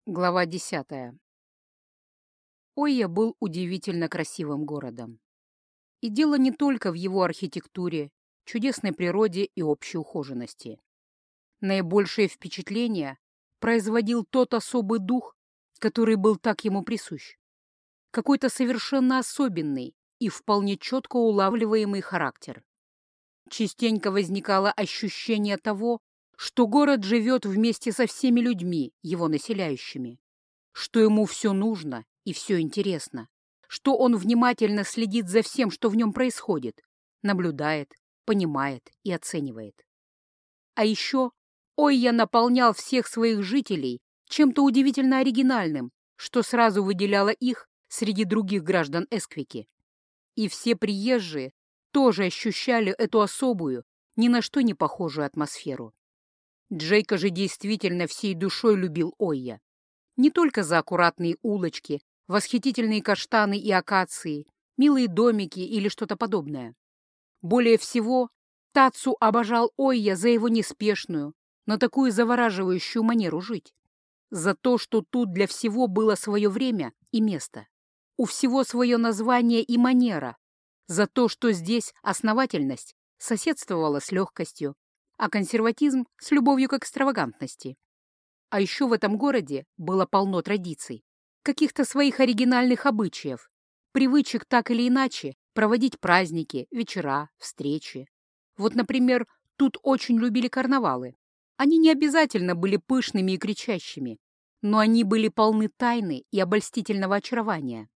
Глава 10. Ойя был удивительно красивым городом. И дело не только в его архитектуре, чудесной природе и общей ухоженности. Наибольшее впечатление производил тот особый дух, который был так ему присущ. Какой-то совершенно особенный и вполне четко улавливаемый характер. Частенько возникало ощущение того, что город живет вместе со всеми людьми, его населяющими, что ему все нужно и все интересно, что он внимательно следит за всем, что в нем происходит, наблюдает, понимает и оценивает. А еще Ойя наполнял всех своих жителей чем-то удивительно оригинальным, что сразу выделяло их среди других граждан Эсквики. И все приезжие тоже ощущали эту особую, ни на что не похожую атмосферу. Джейка же действительно всей душой любил Ойя. Не только за аккуратные улочки, восхитительные каштаны и акации, милые домики или что-то подобное. Более всего, Тацу обожал Ойя за его неспешную, но такую завораживающую манеру жить. За то, что тут для всего было свое время и место. У всего свое название и манера. За то, что здесь основательность соседствовала с легкостью, а консерватизм с любовью к экстравагантности. А еще в этом городе было полно традиций, каких-то своих оригинальных обычаев, привычек так или иначе проводить праздники, вечера, встречи. Вот, например, тут очень любили карнавалы. Они не обязательно были пышными и кричащими, но они были полны тайны и обольстительного очарования.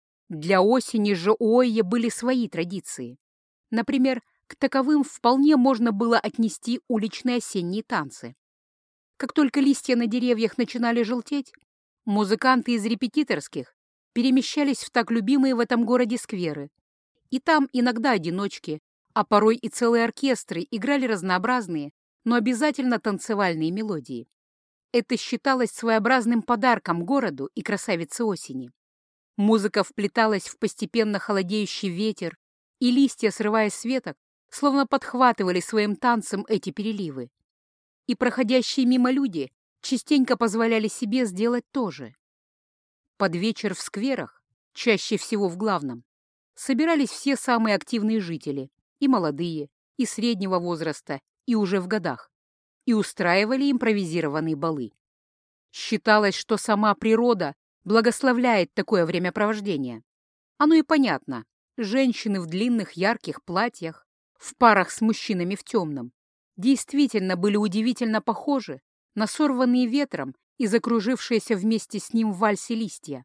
Для осени же у Ойе были свои традиции. Например, к таковым вполне можно было отнести уличные осенние танцы. Как только листья на деревьях начинали желтеть, музыканты из репетиторских перемещались в так любимые в этом городе скверы. И там иногда одиночки, а порой и целые оркестры играли разнообразные, но обязательно танцевальные мелодии. Это считалось своеобразным подарком городу и красавице осени. Музыка вплеталась в постепенно холодеющий ветер, и листья, срываясь с веток, словно подхватывали своим танцем эти переливы. И проходящие мимо люди частенько позволяли себе сделать то же. Под вечер в скверах, чаще всего в главном, собирались все самые активные жители, и молодые, и среднего возраста, и уже в годах, и устраивали импровизированные балы. Считалось, что сама природа благословляет такое времяпровождение. Оно и понятно. Женщины в длинных ярких платьях, в парах с мужчинами в темном, действительно были удивительно похожи на сорванные ветром и закружившиеся вместе с ним в вальсе листья.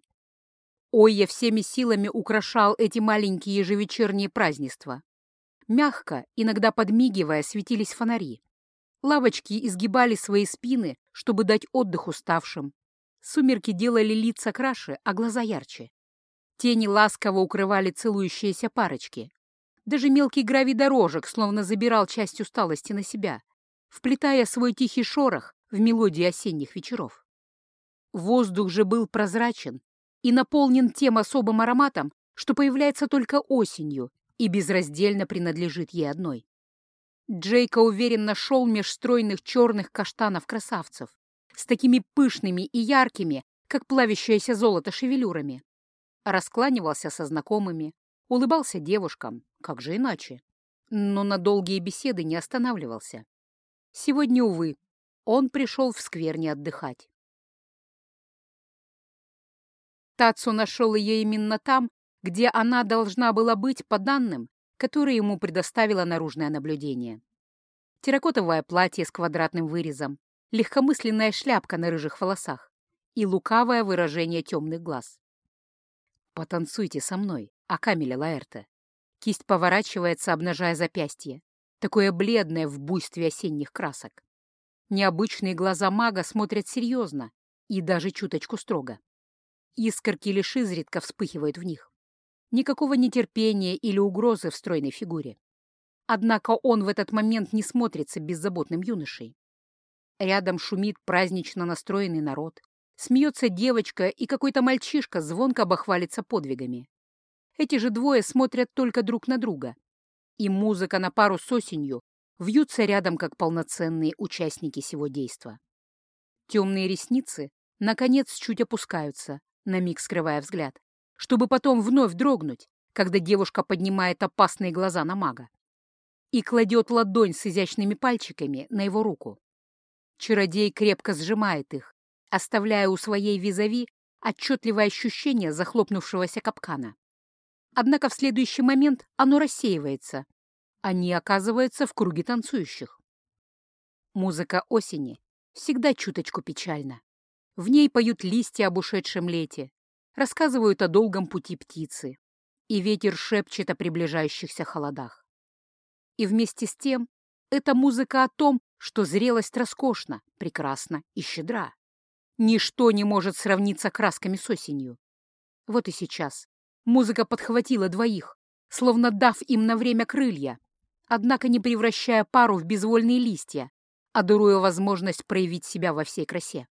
Ойя всеми силами украшал эти маленькие ежевечерние празднества. Мягко, иногда подмигивая, светились фонари. Лавочки изгибали свои спины, чтобы дать отдых уставшим. Сумерки делали лица краше, а глаза ярче. Тени ласково укрывали целующиеся парочки. Даже мелкий гравий дорожек словно забирал часть усталости на себя, вплетая свой тихий шорох в мелодии осенних вечеров. Воздух же был прозрачен и наполнен тем особым ароматом, что появляется только осенью и безраздельно принадлежит ей одной. Джейка уверенно шел меж стройных черных каштанов-красавцев, с такими пышными и яркими, как плавящееся золото шевелюрами. Раскланивался со знакомыми, улыбался девушкам, как же иначе. Но на долгие беседы не останавливался. Сегодня, увы, он пришел в сквер не отдыхать. Тацу нашел ее именно там, где она должна была быть по данным, которые ему предоставило наружное наблюдение. Терракотовое платье с квадратным вырезом, легкомысленная шляпка на рыжих волосах и лукавое выражение темных глаз. «Потанцуйте со мной, Акамеля Лаэрте». Кисть поворачивается, обнажая запястье, такое бледное в буйстве осенних красок. Необычные глаза мага смотрят серьезно и даже чуточку строго. Искорки лишь изредка вспыхивают в них. Никакого нетерпения или угрозы в стройной фигуре. Однако он в этот момент не смотрится беззаботным юношей. Рядом шумит празднично настроенный народ. Смеется девочка, и какой-то мальчишка звонко бахвалится подвигами. Эти же двое смотрят только друг на друга. И музыка на пару с осенью вьются рядом, как полноценные участники сего действа. Темные ресницы наконец чуть опускаются, на миг скрывая взгляд, чтобы потом вновь дрогнуть, когда девушка поднимает опасные глаза на мага и кладет ладонь с изящными пальчиками на его руку. Чародей крепко сжимает их, оставляя у своей визави отчетливое ощущение захлопнувшегося капкана. Однако в следующий момент оно рассеивается. Они оказываются в круге танцующих. Музыка осени всегда чуточку печальна. В ней поют листья об ушедшем лете, рассказывают о долгом пути птицы, и ветер шепчет о приближающихся холодах. И вместе с тем это музыка о том, что зрелость роскошна, прекрасна и щедра. Ничто не может сравниться красками с осенью. Вот и сейчас музыка подхватила двоих, словно дав им на время крылья, однако не превращая пару в безвольные листья, а даруя возможность проявить себя во всей красе.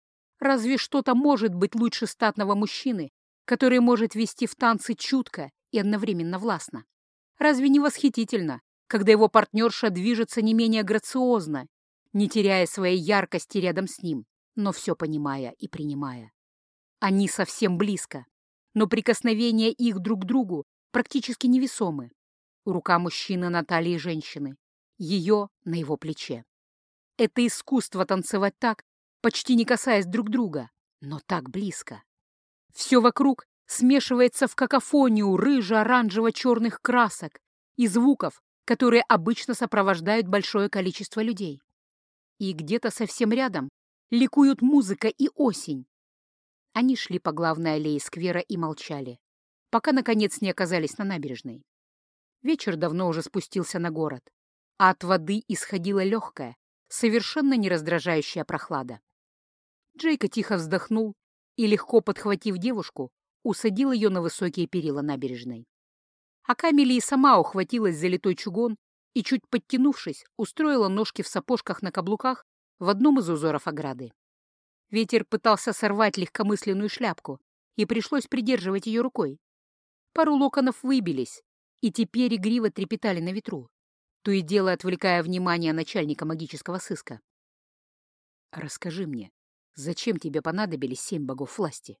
Разве что-то может быть лучше статного мужчины, который может вести в танцы чутко и одновременно властно? Разве не восхитительно, когда его партнерша движется не менее грациозно, не теряя своей яркости рядом с ним, но все понимая и принимая? Они совсем близко, но прикосновения их друг к другу практически невесомы. Рука мужчины на талии женщины, ее на его плече. Это искусство танцевать так, почти не касаясь друг друга, но так близко. Все вокруг смешивается в какофонию рыжо-оранжево-черных красок и звуков, которые обычно сопровождают большое количество людей. И где-то совсем рядом ликуют музыка и осень. Они шли по главной аллее сквера и молчали, пока, наконец, не оказались на набережной. Вечер давно уже спустился на город, а от воды исходила легкая, совершенно не раздражающая прохлада. Джейка тихо вздохнул и, легко подхватив девушку, усадил ее на высокие перила набережной. А Камели и сама ухватилась за литой чугун и, чуть подтянувшись, устроила ножки в сапожках на каблуках в одном из узоров ограды. Ветер пытался сорвать легкомысленную шляпку, и пришлось придерживать ее рукой. Пару локонов выбились, и теперь игриво трепетали на ветру, то и дело отвлекая внимание начальника магического сыска. «Расскажи мне, зачем тебе понадобились 7 богов власти?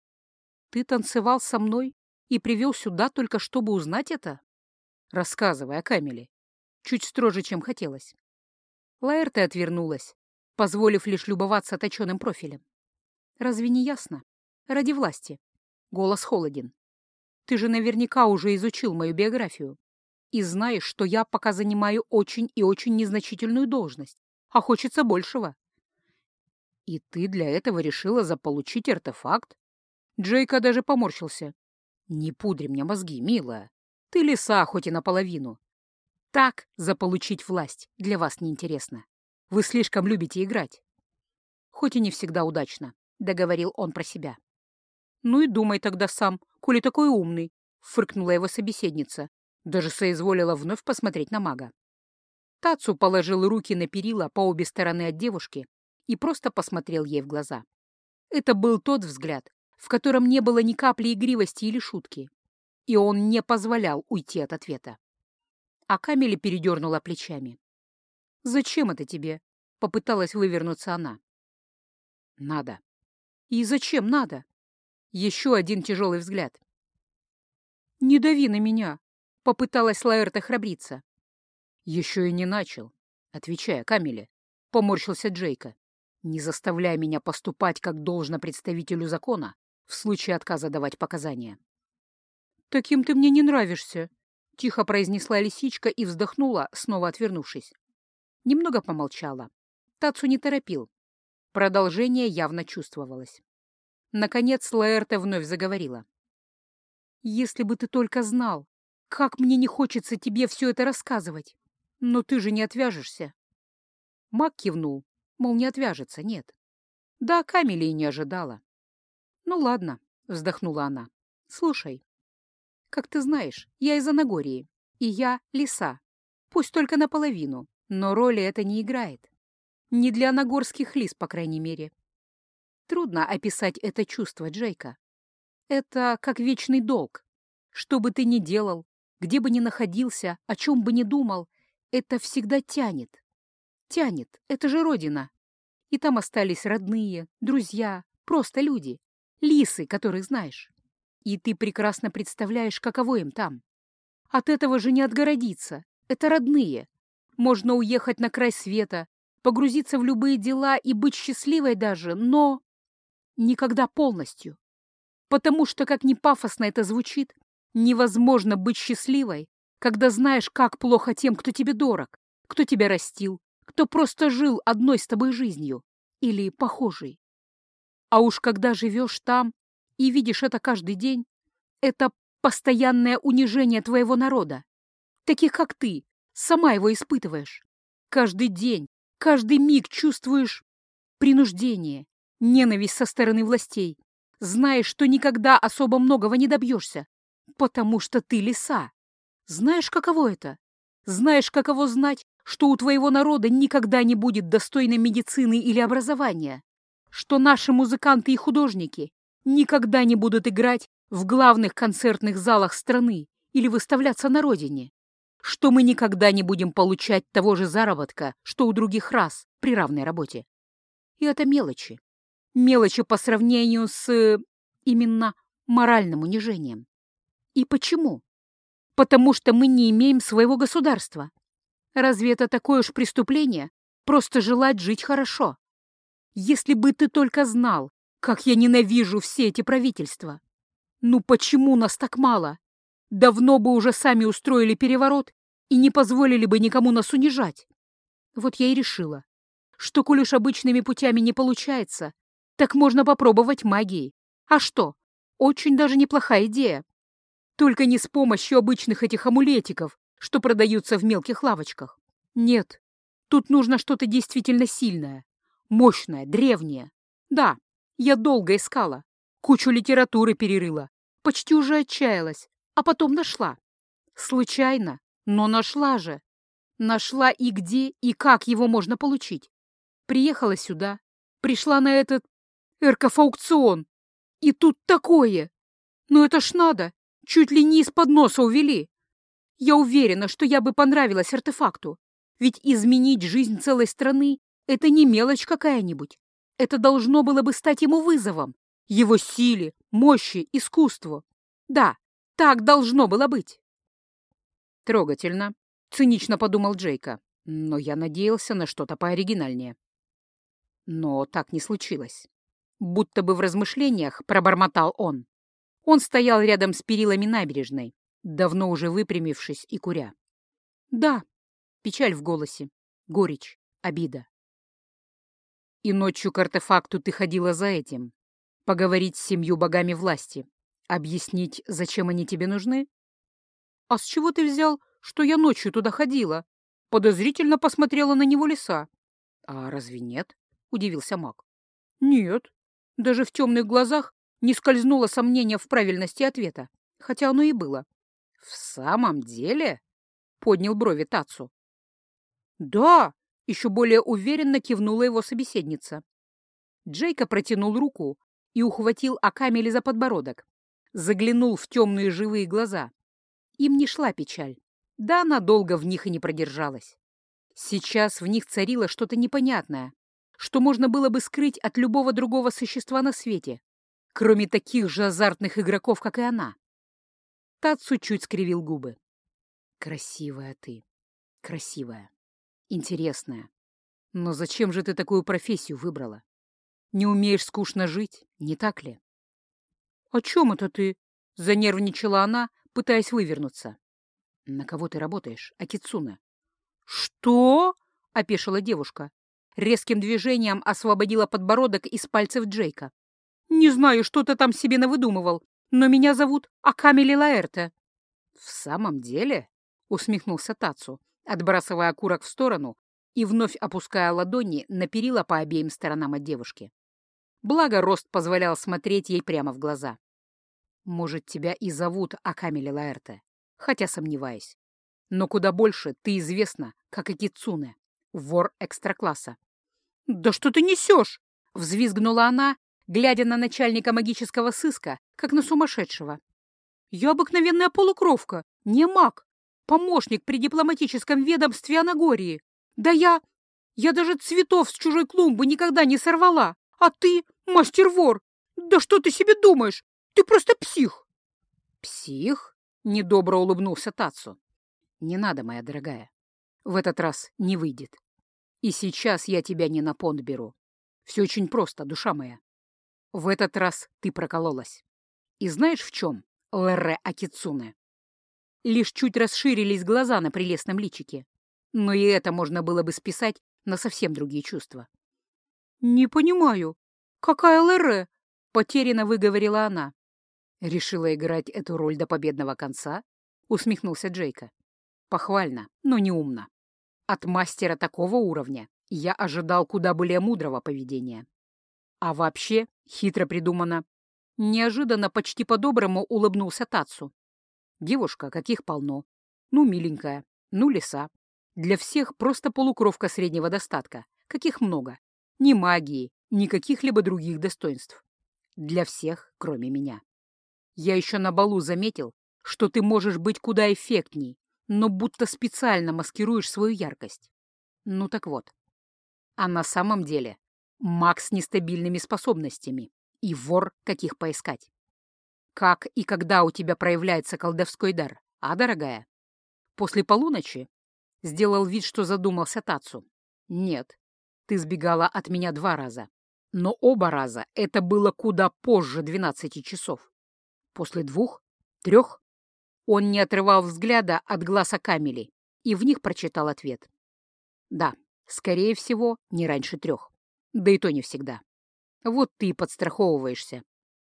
Ты танцевал со мной и привел сюда только чтобы узнать это? Рассказывай о Камеле». Чуть строже, чем хотелось. Лаэрте отвернулась, позволив лишь любоваться точеным профилем. «Разве не ясно? Ради власти». Голос холоден. «Ты же наверняка уже изучил мою биографию и знаешь, что я пока занимаю очень и очень незначительную должность, а хочется большего». «И ты для этого решила заполучить артефакт?» Джейка даже поморщился. «Не пудри мне мозги, милая. Ты лиса, хоть и наполовину. Так заполучить власть для вас неинтересно. Вы слишком любите играть». «Хоть и не всегда удачно», — договорил он про себя. «Ну и думай тогда сам, коли такой умный», — фыркнула его собеседница. Даже соизволила вновь посмотреть на мага. Тацу положил руки на перила по обе стороны от девушки и просто посмотрел ей в глаза. Это был тот взгляд, в котором не было ни капли игривости или шутки, и он не позволял уйти от ответа. А Камеле передернула плечами. «Зачем это тебе?» — попыталась вывернуться она. «Надо». «И зачем надо?» Еще один тяжелый взгляд. «Не дави на меня!» — попыталась Лаэрте храбриться. «Еще и не начал», — отвечая Камеле, поморщился Джейка. «Не заставляй меня поступать, как должно представителю закона, в случае отказа давать показания». «Таким ты мне не нравишься», — тихо произнесла лисичка и вздохнула, снова отвернувшись. Немного помолчала. Тацу не торопил. Продолжение явно чувствовалось. Наконец Лаэрте вновь заговорила. «Если бы ты только знал, как мне не хочется тебе все это рассказывать. Но ты же не отвяжешься». Маг кивнул, мол, не отвяжется, нет. Да, Камели и не ожидала. «Ну ладно», — вздохнула она. «Слушай, как ты знаешь, я из Анагории, и я лиса. Пусть только наполовину, но роли это не играет. Не для анагорских лис, по крайней мере. Трудно описать это чувство, Джейка. Это как вечный долг. Что бы ты ни делал, где бы ни находился, о чем бы ни думал, это всегда тянет. Тянет, это же родина. И там остались родные, друзья, просто люди, лисы, которых знаешь. И ты прекрасно представляешь, каково им там. От этого же не отгородиться. Это родные. Можно уехать на край света, погрузиться в любые дела и быть счастливой даже, но никогда полностью. Потому что, как ни пафосно это звучит, невозможно быть счастливой, когда знаешь, как плохо тем, кто тебе дорог, кто тебя растил, кто просто жил одной с тобой жизнью или похожей. А уж когда живешь там и видишь это каждый день, это постоянное унижение твоего народа. Таких, как ты, сама его испытываешь. Каждый день, каждый миг чувствуешь принуждение, ненависть со стороны властей. Знаешь, что никогда особо многого не добьешься, потому что ты лиса. Знаешь, каково это? Знаешь, каково знать, что у твоего народа никогда не будет достойной медицины или образования, что наши музыканты и художники никогда не будут играть в главных концертных залах страны или выставляться на родине, что мы никогда не будем получать того же заработка, что у других рас при равной работе. И это мелочи. Мелочи по сравнению с именно моральным унижением. И почему? Потому что мы не имеем своего государства. Разве это такое уж преступление? Просто желать жить хорошо. Если бы ты только знал, как я ненавижу все эти правительства. Ну почему нас так мало? Давно бы уже сами устроили переворот и не позволили бы никому нас унижать. Вот я и решила, что, коль уж обычными путями не получается, так можно попробовать магией. А что? Очень даже неплохая идея. Только не с помощью обычных этих амулетиков, что продаются в мелких лавочках. Нет, тут нужно что-то действительно сильное, мощное, древнее. Да, я долго искала, кучу литературы перерыла, почти уже отчаялась, а потом нашла. Случайно, но нашла же. Нашла и где, и как его можно получить. Приехала сюда, пришла на этот эркофаукцион. И тут такое! Ну это ж надо! Чуть ли не из-под носа увели. Я уверена, что я бы понравилась артефакту. Ведь изменить жизнь целой страны — это не мелочь какая-нибудь. Это должно было бы стать ему вызовом. Его силе, мощи, искусству. Да, так должно было быть. Трогательно, цинично подумал Джейка. Но я надеялся на что-то пооригинальнее. Но так не случилось. Будто бы в размышлениях пробормотал он. Он стоял рядом с перилами набережной, давно уже выпрямившись и куря. Да, печаль в голосе, горечь, обида. И ночью к артефакту ты ходила за этим. Поговорить с 7 богами власти. Объяснить, зачем они тебе нужны? А с чего ты взял, что я ночью туда ходила? Подозрительно посмотрела на него лиса. А разве нет? Удивился маг. Нет. Даже в темных глазах не скользнуло сомнение в правильности ответа, хотя оно и было. «В самом деле?» — поднял брови Тацу. «Да!» — еще более уверенно кивнула его собеседница. Джейка протянул руку и ухватил Акамели за подбородок. Заглянул в темные живые глаза. Им не шла печаль. Да она долго в них и не продержалась. Сейчас в них царило что-то непонятное, что можно было бы скрыть от любого другого существа на свете, кроме таких же азартных игроков, как и она. Тацу чуть скривил губы. «Красивая ты, красивая, интересная. Но зачем же ты такую профессию выбрала? Не умеешь скучно жить, не так ли?» «О чем это ты?» — занервничала она, пытаясь вывернуться. «На кого ты работаешь, Акицуне?» «Что?» — опешила девушка. Резким движением освободила подбородок из пальцев Джейка. «Не знаю, что ты там себе навыдумывал, но меня зовут Акамели Лаэрте». «В самом деле?» — усмехнулся Тацу, отбрасывая окурок в сторону и вновь опуская ладони на перила по обеим сторонам от девушки. Благо, рост позволял смотреть ей прямо в глаза. «Может, тебя и зовут Акамели Лаэрте, хотя сомневаюсь. Но куда больше ты известна, как и Кицуне, вор экстракласса». «Да что ты несешь?» — взвизгнула она, глядя на начальника магического сыска, как на сумасшедшего. «Я обыкновенная полукровка, не маг, помощник при дипломатическом ведомстве Анагории. Да я даже цветов с чужой клумбы никогда не сорвала, а ты Мастер-вор! Да что ты себе думаешь? Ты просто псих!» «Псих?» — недобро улыбнулся Тацу. «Не надо, моя дорогая. В этот раз не выйдет. И сейчас я тебя не на понт беру. Все очень просто, душа моя. В этот раз ты прокололась. И знаешь в чем, Лэре Акицуне?» Лишь чуть расширились глаза на прелестном личике. Но и это можно было бы списать на совсем другие чувства. «Не понимаю, какая Лэре?» — потерянно выговорила она. «Решила играть эту роль до победного конца?» — усмехнулся Джейка. «Похвально, но не умно. От мастера такого уровня я ожидал куда более мудрого поведения. А вообще хитро придумано». Неожиданно, почти по-доброму улыбнулся Тацу. «Девушка, каких полно. Ну, миленькая, ну, лиса. Для всех просто полукровка среднего достатка, каких много. Ни магии, ни каких-либо других достоинств. Для всех, кроме меня. Я еще на балу заметил, что ты можешь быть куда эффектней, но будто специально маскируешь свою яркость. Ну так вот. А на самом деле маг с нестабильными способностями и вор, каких поискать. Как и когда у тебя проявляется колдовской дар, а, дорогая? После полуночи? Сделал вид, что задумался Тацу. Нет, ты сбегала от меня 2 раза. Но оба раза это было куда позже 12 часов. После 2, 3 он не отрывал взгляда от глаз Акамели и в них прочитал ответ. Да, скорее всего, не раньше 3. Да и то не всегда. Вот ты и подстраховываешься.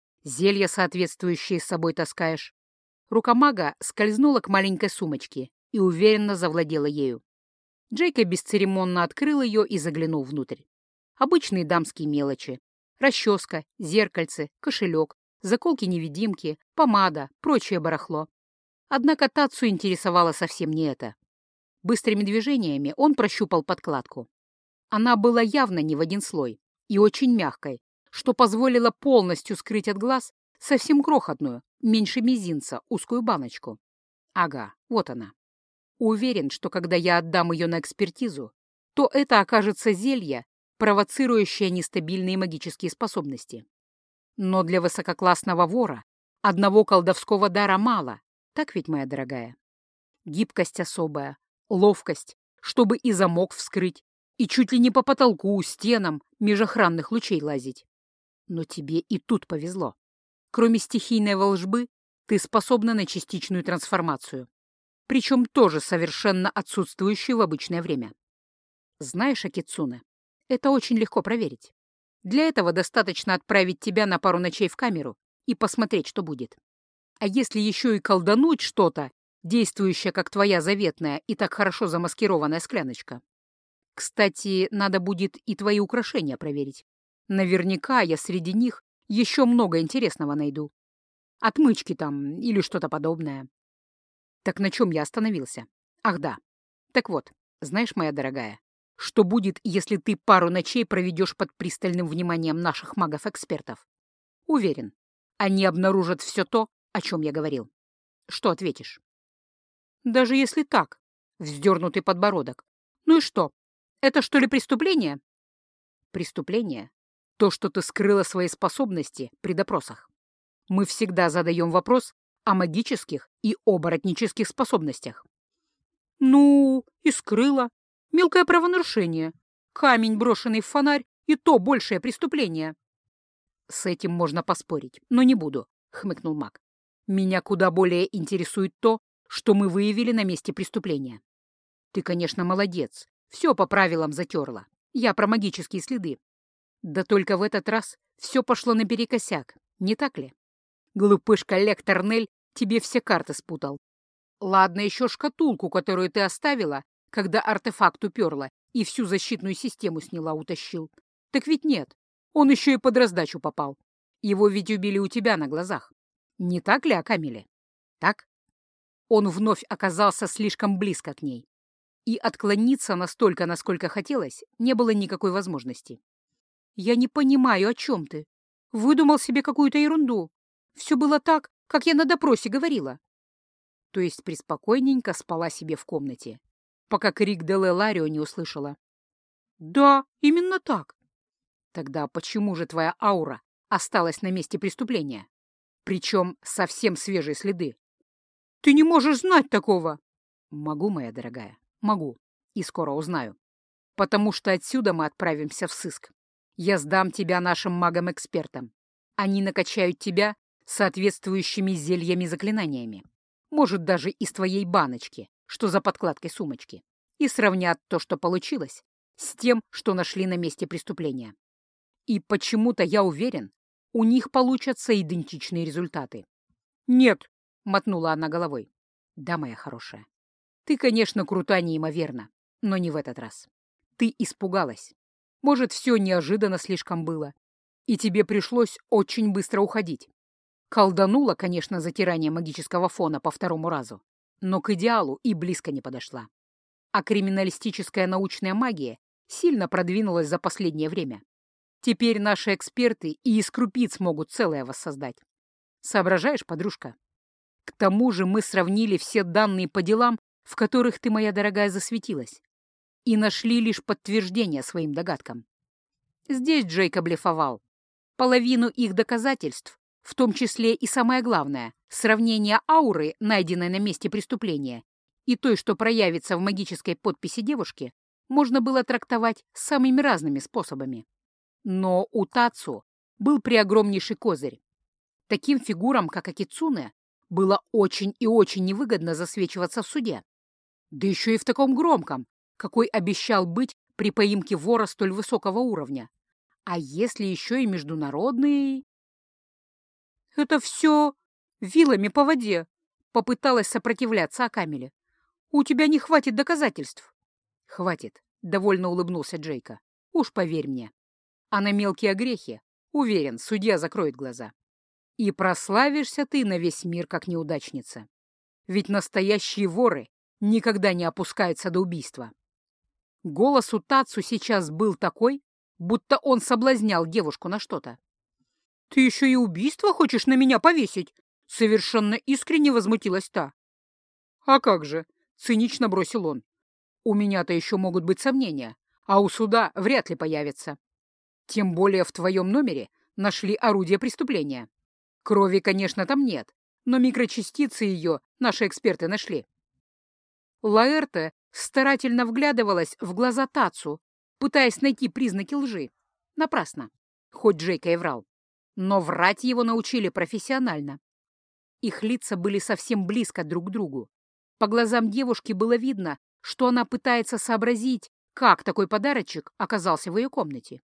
Зелья соответствующие с собой таскаешь. Рука мага скользнула к маленькой сумочке и уверенно завладела ею. Джейка бесцеремонно открыл ее и заглянул внутрь. Обычные дамские мелочи. Расческа, зеркальце, кошелек, заколки-невидимки, помада, прочее барахло. Однако Тацу интересовало совсем не это. Быстрыми движениями он прощупал подкладку. Она была явно не в один слой и очень мягкой, что позволило полностью скрыть от глаз совсем крохотную, меньше мизинца, узкую баночку. Ага, вот она. Уверен, что когда я отдам ее на экспертизу, то это окажется зелье, провоцирующее нестабильные магические способности. Но для высококлассного вора одного колдовского дара мало, так ведь, моя дорогая? Гибкость особая, ловкость, чтобы и замок вскрыть, и чуть ли не по потолку, стенам, меж охранных лучей лазить. Но тебе и тут повезло. Кроме стихийной волжбы, ты способна на частичную трансформацию, причем тоже совершенно отсутствующую в обычное время. Знаешь, Акицуне, это очень легко проверить. Для этого достаточно отправить тебя на пару ночей в камеру и посмотреть, что будет. А если еще и колдануть что-то, действующее как твоя заветная и так хорошо замаскированная скляночка? Кстати, надо будет и твои украшения проверить. Наверняка я среди них еще много интересного найду. Отмычки там или что-то подобное. Так на чем я остановился? Ах да. Так вот, знаешь, моя дорогая, что будет, если ты пару ночей проведешь под пристальным вниманием наших магов-экспертов? Уверен, они обнаружат все то, о чем я говорил. Что ответишь? Даже если так, вздернутый подбородок. Ну и что? Это что ли преступление? Преступление — то, что ты скрыла свои способности при допросах. Мы всегда задаем вопрос о магических и оборотнических способностях. Ну, и скрыла. Мелкое правонарушение. Камень, брошенный в фонарь, и то большее преступление. С этим можно поспорить, но не буду, — хмыкнул маг. Меня куда более интересует то, что мы выявили на месте преступления. Ты, конечно, молодец, все по правилам затерла. Я про магические следы. Да только в этот раз все пошло наперекосяк, не так ли? Глупышка Лектор Нель тебе все карты спутал. Ладно еще шкатулку, которую ты оставила, когда артефакт уперла и всю защитную систему сняла, утащил. Так ведь нет, он еще и под раздачу попал. Его ведь убили у тебя на глазах. Не так ли, Акамеле? Так? Он вновь оказался слишком близко к ней. И отклониться настолько, насколько хотелось, не было никакой возможности. «Я не понимаю, о чем ты. Выдумал себе какую-то ерунду. Все было так, как я на допросе говорила». То есть преспокойненько спала себе в комнате, пока крик Делэ Ларио не услышала. «Да, именно так». Тогда почему же твоя аура осталась на месте преступления? Причем совсем свежие следы. Ты не можешь знать такого. Могу, моя дорогая, могу. И скоро узнаю. Потому что отсюда мы отправимся в сыск. Я сдам тебя нашим магам-экспертам. Они накачают тебя соответствующими зельями-заклинаниями. Может, даже из твоей баночки, что за подкладкой сумочки. И сравнят то, что получилось, с тем, что нашли на месте преступления. И почему-то я уверен, у них получатся идентичные результаты. «Нет», — мотнула она головой. «Да, моя хорошая, ты, конечно, крута неимоверно, но не в этот раз. Ты испугалась. Может, все неожиданно слишком было, и тебе пришлось очень быстро уходить. Колданула, конечно, затирание магического фона по второму разу, но к идеалу и близко не подошла. А криминалистическая научная магия сильно продвинулась за последнее время. Теперь наши эксперты и из крупиц могут целое воссоздать. Соображаешь, подружка? К тому же мы сравнили все данные по делам, в которых ты, моя дорогая, засветилась, и нашли лишь подтверждение своим догадкам. Здесь Джейка блефовал. Половину их доказательств, в том числе и самое главное, сравнение ауры, найденной на месте преступления, и той, что проявится в магической подписи девушки, можно было трактовать самыми разными способами. Но у Тацу был преогромнейший козырь. Таким фигурам, как Акицуне, было очень и очень невыгодно засвечиваться в суде. Да еще и в таком громком, какой обещал быть при поимке вора столь высокого уровня. А если еще и международный... «Это все вилами по воде», — попыталась сопротивляться Акамеле. «У тебя не хватит доказательств». «Хватит», — довольно улыбнулся Джейка. «Уж поверь мне. А на мелкие огрехи, уверен, судья закроет глаза. И прославишься ты на весь мир как неудачница. Ведь настоящие воры никогда не опускаются до убийства». Голос у Тацу сейчас был такой, будто он соблазнял девушку на что-то. «Ты еще и убийство хочешь на меня повесить?» — совершенно искренне возмутилась та. «А как же?» — цинично бросил он. «У меня-то еще могут быть сомнения, а у суда вряд ли появятся. Тем более в твоем номере нашли орудие преступления. Крови, конечно, там нет, но микрочастицы ее наши эксперты нашли». Лаэрте старательно вглядывалась в глаза Тацу, пытаясь найти признаки лжи. Напрасно, хоть Джейка и врал. Но врать его научили профессионально. Их лица были совсем близко друг к другу. По глазам девушки было видно, что она пытается сообразить, как такой подарочек оказался в ее комнате.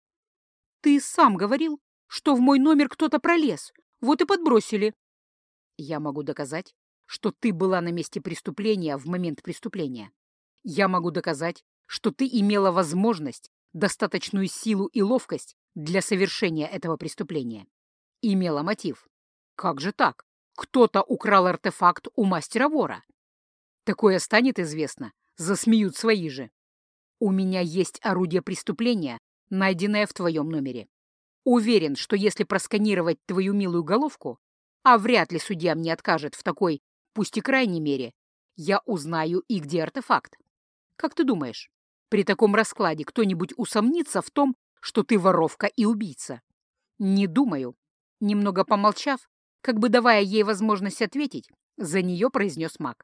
«Ты сам говорил, что в мой номер кто-то пролез, вот и подбросили». «Я могу доказать, что ты была на месте преступления в момент преступления. Я могу доказать, что ты имела возможность, достаточную силу и ловкость для совершения этого преступления. Имела мотив. Как же так? Кто-то украл артефакт у мастера-вора. Такое станет известно, засмеют свои же. У меня есть орудие преступления, найденное в твоем номере. Уверен, что если просканировать твою милую головку, а вряд ли судья мне откажет в такой, пусть и крайней мере, я узнаю и где артефакт. Как ты думаешь, при таком раскладе кто-нибудь усомнится в том, что ты воровка и убийца? Не думаю. Немного помолчав, как бы давая ей возможность ответить, за нее произнес маг.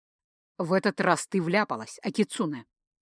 В этот раз ты вляпалась, Акицуне.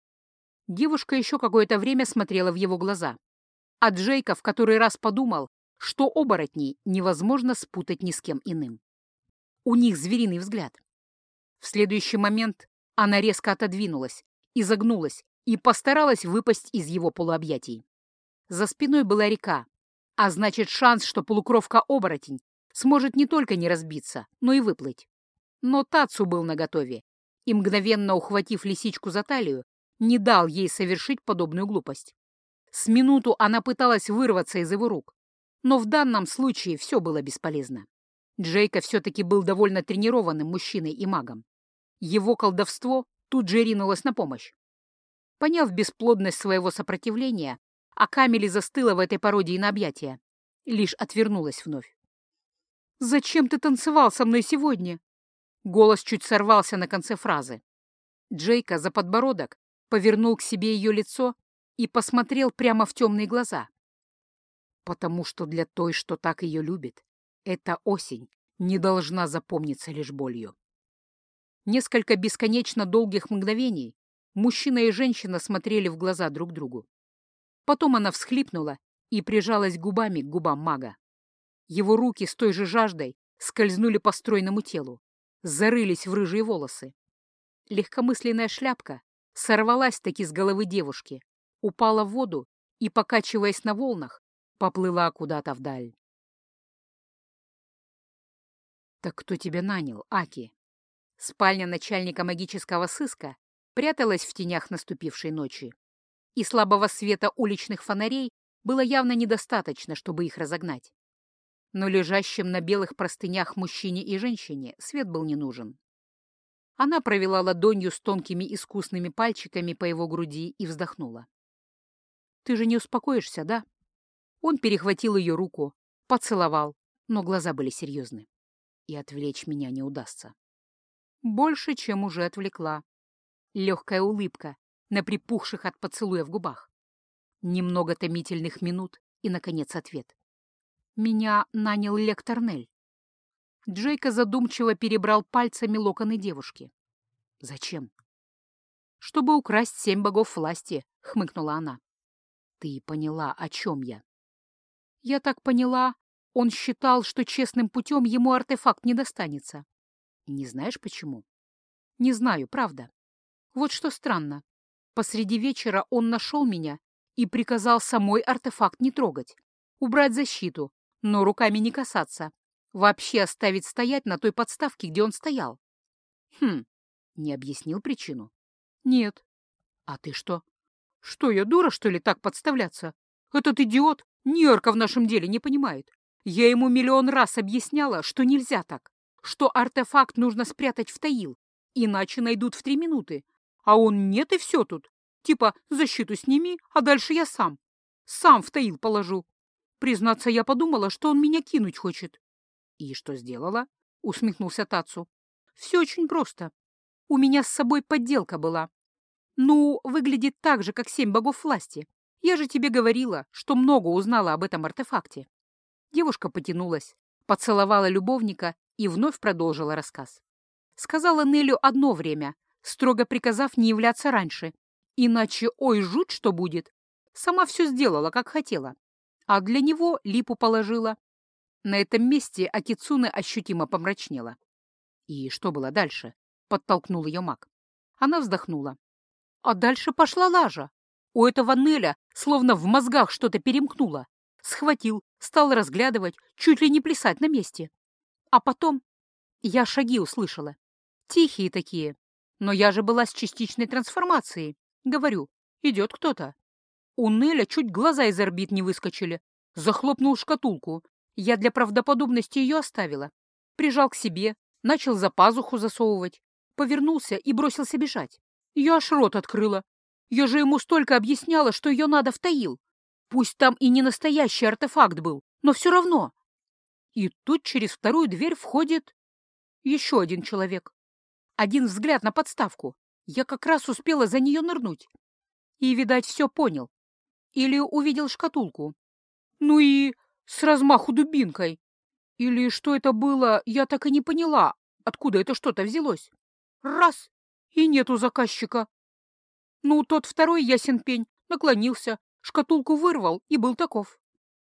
Девушка еще какое-то время смотрела в его глаза, а Джейка в который раз подумал, что оборотней невозможно спутать ни с кем иным. У них звериный взгляд. В следующий момент она резко отодвинулась, изогнулась и постаралась выпасть из его полуобъятий. За спиной была река, а значит шанс, что полукровка-оборотень сможет не только не разбиться, но и выплыть. Но Тацу был наготове и, мгновенно ухватив лисичку за талию, не дал ей совершить подобную глупость. С минуту она пыталась вырваться из его рук, но в данном случае все было бесполезно. Джейка все-таки был довольно тренированным мужчиной и магом. Его колдовство тут же ринулось на помощь. Поняв бесплодность своего сопротивления, Акамели застыла в этой пародии на объятия, лишь отвернулась вновь. «Зачем ты танцевал со мной сегодня?» Голос чуть сорвался на конце фразы. Джейка за подбородок повернул к себе ее лицо и посмотрел прямо в темные глаза, Потому что для той, что так ее любит, эта осень не должна запомниться лишь болью. Несколько бесконечно долгих мгновений мужчина и женщина смотрели в глаза друг другу. Потом она всхлипнула и прижалась губами к губам мага. Его руки с той же жаждой скользнули по стройному телу, зарылись в рыжие волосы. Легкомысленная шляпка сорвалась-таки с головы девушки, упала в воду и, покачиваясь на волнах, поплыла куда-то вдаль. «Так кто тебя нанял, Аки?» Спальня начальника магического сыска пряталась в тенях наступившей ночи, и слабого света уличных фонарей было явно недостаточно, чтобы их разогнать. Но лежащим на белых простынях мужчине и женщине свет был не нужен. Она провела ладонью с тонкими искусными пальчиками по его груди и вздохнула. «Ты же не успокоишься, да?» Он перехватил ее руку, поцеловал, но глаза были серьезны. «И отвлечь меня не удастся». Больше, чем уже отвлекла. Легкая улыбка на припухших от поцелуев губах. Немного томительных минут и, наконец, ответ. «Меня нанял лектор Нель». Джейка задумчиво перебрал пальцами локоны девушки. «Зачем?» «Чтобы украсть 7 богов власти», — хмыкнула она. «Ты поняла, о чем я?» «Я так поняла, он считал, что честным путем ему артефакт не достанется». «Не знаешь, почему?» «Не знаю, правда. Вот что странно. Посреди вечера он нашел меня и приказал самой артефакт не трогать, убрать защиту, но руками не касаться, вообще оставить стоять на той подставке, где он стоял». «Хм, не объяснил причину?» «Нет». «А ты что?» «Что, я дура, что ли, так подставляться? Этот идиот Нью-Йорка в нашем деле не понимает. Я ему миллион раз объясняла, что нельзя так, что артефакт нужно спрятать в таил, иначе найдут в 3 минуты. А он нет, и все тут. Типа, защиту сними, а дальше я сам. Сам в таил положу. Признаться, я подумала, что он меня кинуть хочет». «И что сделала?» — усмехнулся Тацу. «Все очень просто. У меня с собой подделка была. Ну, выглядит так же, как 7 богов власти. Я же тебе говорила, что много узнала об этом артефакте». Девушка потянулась, поцеловала любовника и вновь продолжила рассказ. Сказала Нелю одно время, строго приказав не являться раньше. Иначе, ой, жуть, что будет. Сама все сделала, как хотела. А для него липу положила. На этом месте Акицуне ощутимо помрачнела. «И что было дальше?» — подтолкнул ее маг. Она вздохнула. А дальше пошла лажа. У этого Неля словно в мозгах что-то перемкнуло. Схватил, стал разглядывать, чуть ли не плясать на месте. А потом я шаги услышала. Тихие такие. Но я же была с частичной трансформацией. Говорю, идет кто-то. У Неля чуть глаза из орбит не выскочили. Захлопнул шкатулку. Я для правдоподобности ее оставила. Прижал к себе, начал за пазуху засовывать. Повернулся и бросился бежать. Я аж рот открыла. Я же ему столько объясняла, что ее надо в таил. Пусть там и не настоящий артефакт был, но все равно. И тут через вторую дверь входит еще один человек. Один взгляд на подставку. Я как раз успела за нее нырнуть. И, видать, все понял. Или увидел шкатулку. Ну и с размаху дубинкой. Или что это было, я так и не поняла, откуда это что-то взялось. Раз — и нету заказчика. Ну, тот второй, ясен пень, наклонился, шкатулку вырвал и был таков.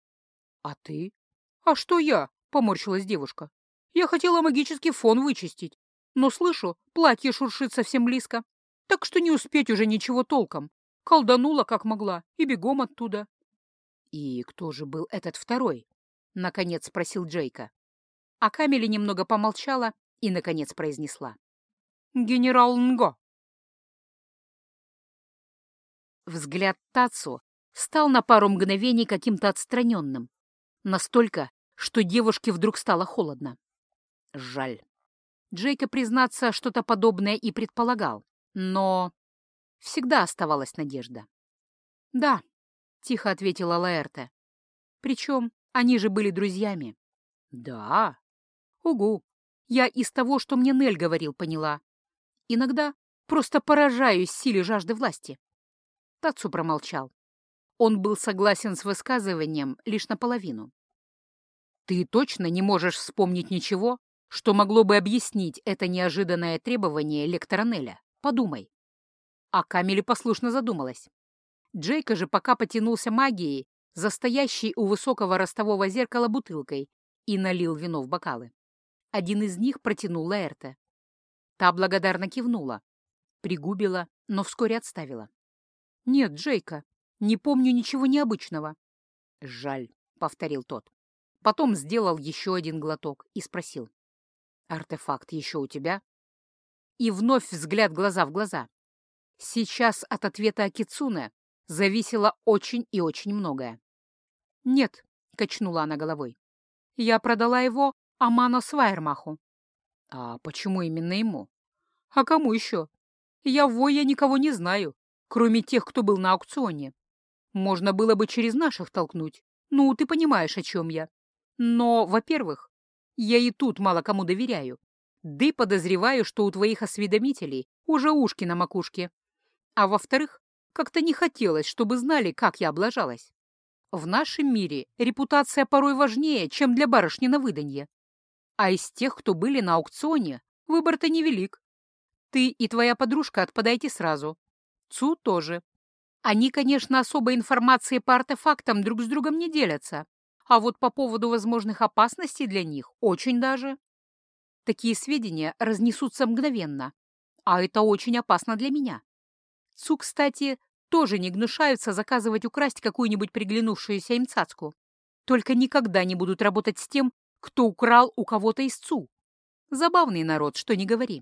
— А ты? — А что я? — поморщилась девушка. — Я хотела магический фон вычистить, но слышу, платье шуршит совсем близко, так что не успеть уже ничего толком. Колданула, как могла, и бегом оттуда. — И кто же был этот второй? — наконец спросил Джейка. А Камили немного помолчала и, наконец, произнесла. — Генерал Нго. Взгляд Тацу стал на пару мгновений каким-то отстраненным. Настолько, что девушке вдруг стало холодно. Жаль. Джейка, признаться, что-то подобное и предполагал. Но всегда оставалась надежда. «Да», — тихо ответила Лаэрте. «Причем они же были друзьями». «Да? Угу. Я из того, что мне Нель говорил, поняла. Иногда просто поражаюсь силе жажды власти». Тацу промолчал. Он был согласен с высказыванием лишь наполовину. «Ты точно не можешь вспомнить ничего, что могло бы объяснить это неожиданное требование лектора Неля? Подумай». А Камиле послушно задумалась. Джейка же пока потянулся магией, за стоящей у высокого ростового зеркала бутылкой, и налил вино в бокалы. Один из них протянул Лаэрте. Та благодарно кивнула, пригубила, но вскоре отставила. «Нет, Джейка, не помню ничего необычного». «Жаль», — повторил тот. Потом сделал еще один глоток и спросил. «Артефакт еще у тебя?» И вновь взгляд глаза в глаза. Сейчас от ответа Акицуне зависело очень и очень многое. «Нет», — качнула она головой. «Я продала его Амано Свайермаху». «А почему именно ему?» «А кому еще? Я в Войе никого не знаю, кроме тех, кто был на аукционе. Можно было бы через наших толкнуть. Ну, ты понимаешь, о чем я. Но, во-первых, я и тут мало кому доверяю. Да и подозреваю, что у твоих осведомителей уже ушки на макушке. А во-вторых, как-то не хотелось, чтобы знали, как я облажалась. В нашем мире репутация порой важнее, чем для барышни на выданье. А из тех, кто были на аукционе, выбор-то невелик. Ты и твоя подружка отпадайте сразу. Цу тоже. Они, конечно, особой информацией по артефактам друг с другом не делятся, а вот по поводу возможных опасностей для них очень даже. Такие сведения разнесутся мгновенно, а это очень опасно для меня. Цу, кстати, тоже не гнушаются заказывать украсть какую-нибудь приглянувшуюся им цацку. Только никогда не будут работать с тем, кто украл у кого-то из Цу. Забавный народ, что не говори.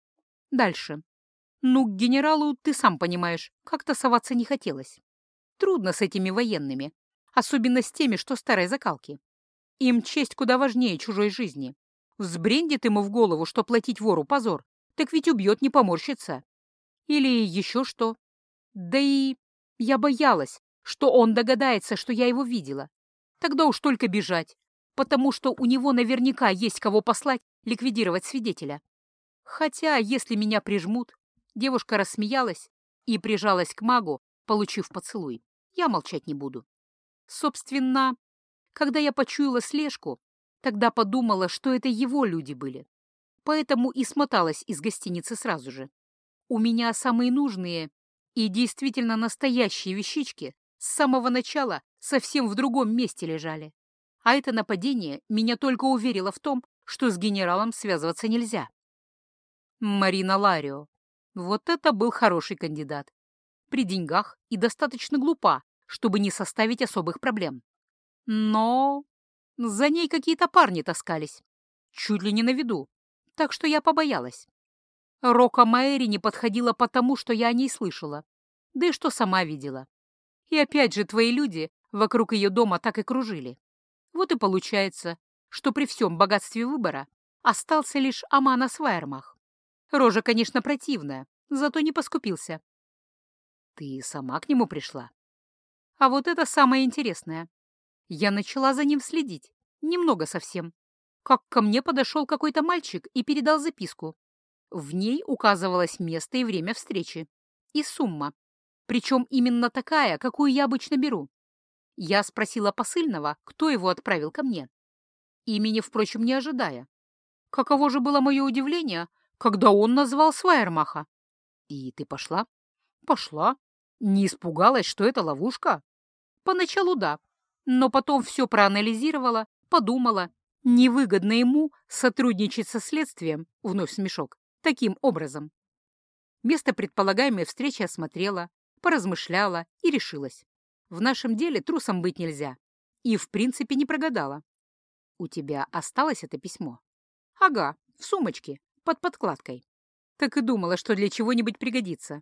Дальше. Ну, к генералу, ты сам понимаешь, как-то соваться не хотелось. Трудно с этими военными, особенно с теми, что старой закалки. Им честь куда важнее чужой жизни. Взбрендит ему в голову, что платить вору позор, так ведь убьет, не поморщится. Или еще что. Да и я боялась, что он догадается, что я его видела. Тогда уж только бежать, потому что у него наверняка есть кого послать ликвидировать свидетеля. Хотя, если меня прижмут, девушка рассмеялась и прижалась к магу, получив поцелуй. Я молчать не буду. Собственно, когда я почуяла слежку, тогда подумала, что это его люди были. Поэтому и смоталась из гостиницы сразу же. У меня самые нужные и действительно настоящие вещички с самого начала совсем в другом месте лежали. А это нападение меня только уверило в том, что с генералом связываться нельзя. Марина Ларио. Вот это был хороший кандидат. При деньгах и достаточно глупа, чтобы не составить особых проблем. Но за ней какие-то парни таскались. Чуть ли не на виду. Так что я побоялась. Рока Маэри не подходила потому, что я о ней слышала. Да и что сама видела. И опять же твои люди вокруг ее дома так и кружили. Вот и получается, что при всем богатстве выбора остался лишь Амано Свайермах. Рожа, конечно, противная, зато не поскупился. Ты сама к нему пришла? А вот это самое интересное. Я начала за ним следить, немного совсем. Как ко мне подошел какой-то мальчик и передал записку. В ней указывалось место и время встречи. И сумма. Причем именно такая, какую я обычно беру. Я спросила посыльного, кто его отправил ко мне. Имени, впрочем, не ожидая. Каково же было мое удивление, когда он назвал Свайермаха. И ты пошла? Пошла. Не испугалась, что это ловушка? Поначалу да, но потом все проанализировала, подумала, невыгодно ему сотрудничать со следствием, вновь смешок, таким образом. Место предполагаемой встречи осмотрела, поразмышляла и решилась. В нашем деле трусом быть нельзя. И в принципе не прогадала. У тебя осталось это письмо? Ага, в сумочке, под подкладкой. Так и думала, что для чего-нибудь пригодится.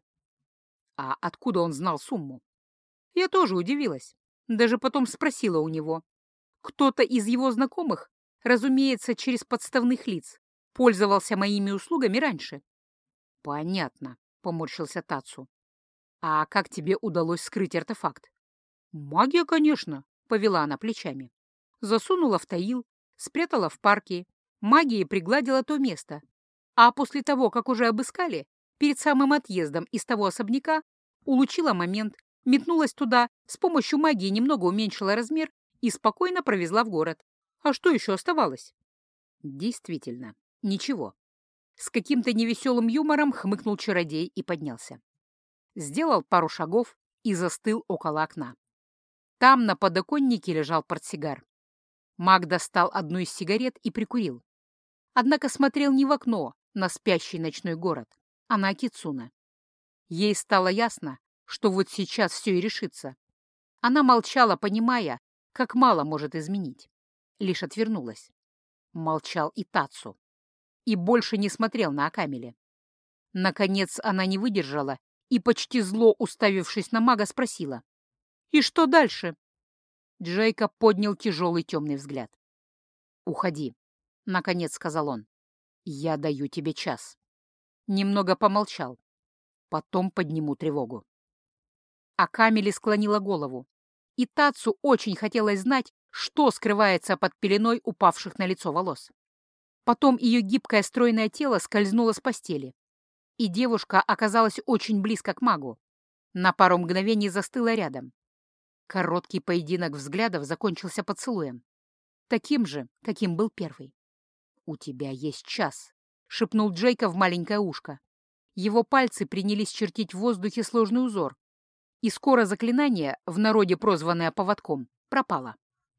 А откуда он знал сумму? Я тоже удивилась. Даже потом спросила у него. Кто-то из его знакомых, разумеется, через подставных лиц, пользовался моими услугами раньше. Понятно, поморщился Тацу. А как тебе удалось скрыть артефакт? Магия, конечно, повела она плечами. Засунула в таил, спрятала в парке, магией пригладила то место. А после того, как уже обыскали, перед самым отъездом из того особняка, улучила момент Метнулась туда, с помощью магии немного уменьшила размер и спокойно провезла в город. А что еще оставалось? Действительно, ничего. С каким-то невеселым юмором хмыкнул чародей и поднялся. Сделал пару шагов и застыл около окна. Там на подоконнике лежал портсигар. Маг достал одну из сигарет и прикурил. Однако смотрел не в окно на спящий ночной город, а на Акицуна. Ей стало ясно, что вот сейчас все и решится. Она молчала, понимая, как мало может изменить. Лишь отвернулась. Молчал и Тацу. И больше не смотрел на Акамеле. Наконец она не выдержала и, почти зло уставившись на мага, спросила: «И что дальше?» Джейкоб поднял тяжелый темный взгляд. «Уходи», — наконец сказал он. «Я даю тебе час». Немного помолчал. «Потом подниму тревогу». Акамеле склонила голову. И Тацу очень хотелось знать, что скрывается под пеленой упавших на лицо волос. Потом ее гибкое стройное тело скользнуло с постели, и девушка оказалась очень близко к магу. На пару мгновений застыла рядом. Короткий поединок взглядов закончился поцелуем. Таким же, каким был первый. «У тебя есть час», — шепнул Джейка в маленькое ушко. Его пальцы принялись чертить в воздухе сложный узор, и скоро заклинание, в народе прозванное поводком, пропало.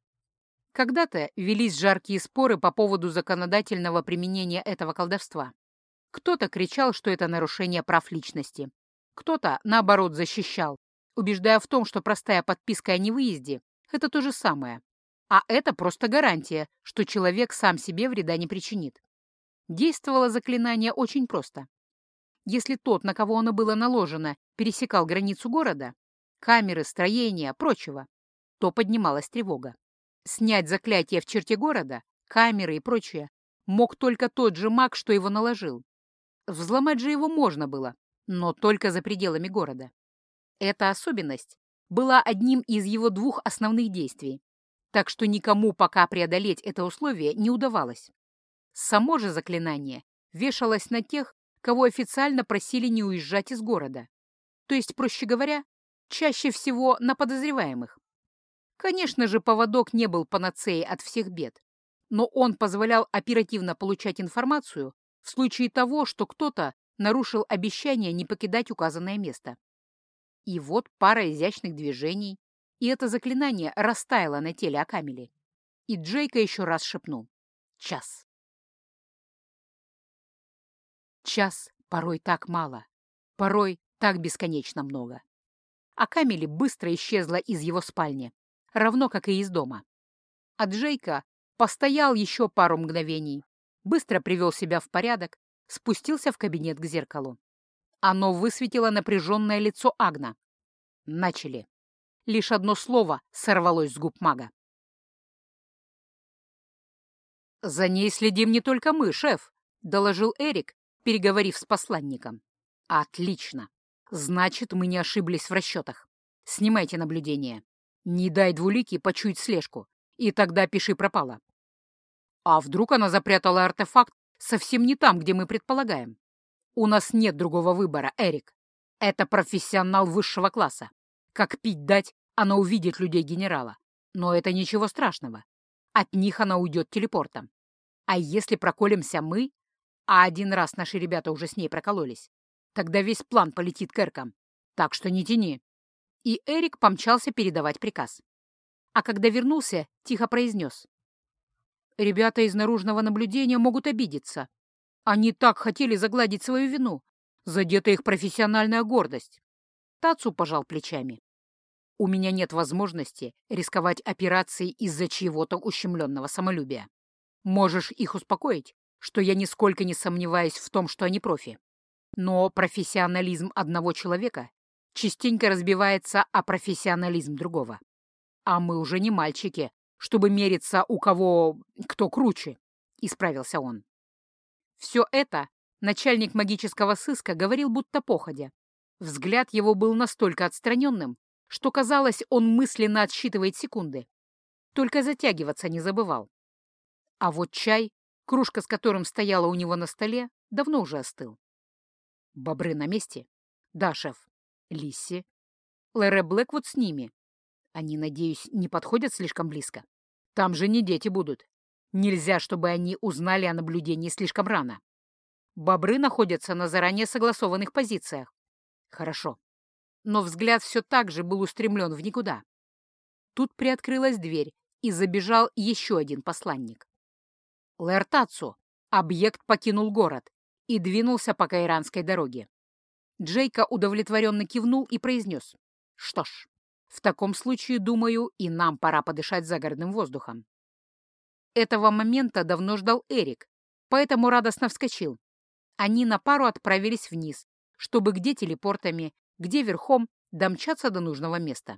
Когда-то велись жаркие споры по поводу законодательного применения этого колдовства. Кто-то кричал, что это нарушение прав личности. Кто-то, наоборот, защищал, убеждая в том, что простая подписка о невыезде — это то же самое. А это просто гарантия, что человек сам себе вреда не причинит. Действовало заклинание очень просто. Если тот, на кого оно было наложено, пересекал границу города, камеры, строения, прочего, то поднималась тревога. Снять заклятие в черте города, камеры и прочее мог только тот же маг, что его наложил. Взломать же его можно было, но только за пределами города. Эта особенность была одним из его двух основных действий, так что никому пока преодолеть это условие не удавалось. Само же заклинание вешалось на тех, кого официально просили не уезжать из города. То есть, проще говоря, чаще всего на подозреваемых. Конечно же, поводок не был панацеей от всех бед, но он позволял оперативно получать информацию в случае того, что кто-то нарушил обещание не покидать указанное место. И вот пара изящных движений, и это заклинание растаяло на теле Акамели. И Джейка еще раз шепнул: «Час». Час порой так мало, порой так бесконечно много. Акамели быстро исчезла из его спальни, равно как и из дома. А Джейка постоял еще пару мгновений, быстро привел себя в порядок, спустился в кабинет к зеркалу. Оно высветило напряженное лицо Агна. Начали. Лишь одно слово сорвалось с губ мага. «За ней следим не только мы, шеф», — доложил Эрик, переговорив с посланником. «Отлично. Значит, мы не ошиблись в расчетах. Снимайте наблюдение. Не дай двуликий почуять слежку, и тогда пиши пропало. А вдруг она запрятала артефакт совсем не там, где мы предполагаем? У нас нет другого выбора, Эрик. Это профессионал высшего класса. Как пить дать, она увидит людей генерала. Но это ничего страшного. От них она уйдет телепортом. А если проколемся мы, а один раз наши ребята уже с ней прокололись, тогда весь план полетит к эркам. Так что не тяни». И Эрик помчался передавать приказ. А когда вернулся, тихо произнес: «Ребята из наружного наблюдения могут обидеться. Они так хотели загладить свою вину. Задета их профессиональная гордость». Тацу пожал плечами. «У меня нет возможности рисковать операцией из-за чьего-то ущемленного самолюбия. Можешь их успокоить, что я нисколько не сомневаюсь в том, что они профи. Но профессионализм одного человека частенько разбивается о профессионализм другого. А мы уже не мальчики, чтобы мериться у кого кто круче», — исправился он. Все это начальник магического сыска говорил будто походя. Взгляд его был настолько отстраненным, что, казалось, он мысленно отсчитывает секунды. Только затягиваться не забывал. А вот чай, кружка с которым стояла у него на столе, давно уже остыл. «Бобры на месте?» «Да, шеф». «Лисси?» Лэре Блэквуд с ними. Они, надеюсь, не подходят слишком близко. Там же не дети будут. Нельзя, чтобы они узнали о наблюдении слишком рано. Бобры находятся на заранее согласованных позициях. Хорошо. Но взгляд все так же был устремлен в никуда. Тут приоткрылась дверь, и забежал еще один посланник. Лэртацу, объект покинул город и двинулся по кайранской дороге. Джейка удовлетворенно кивнул и произнес: «Что ж, в таком случае, думаю, и нам пора подышать загородным воздухом». Этого момента давно ждал Эрик, поэтому радостно вскочил. Они на пару отправились вниз, чтобы где телепортами, где верхом домчаться до нужного места.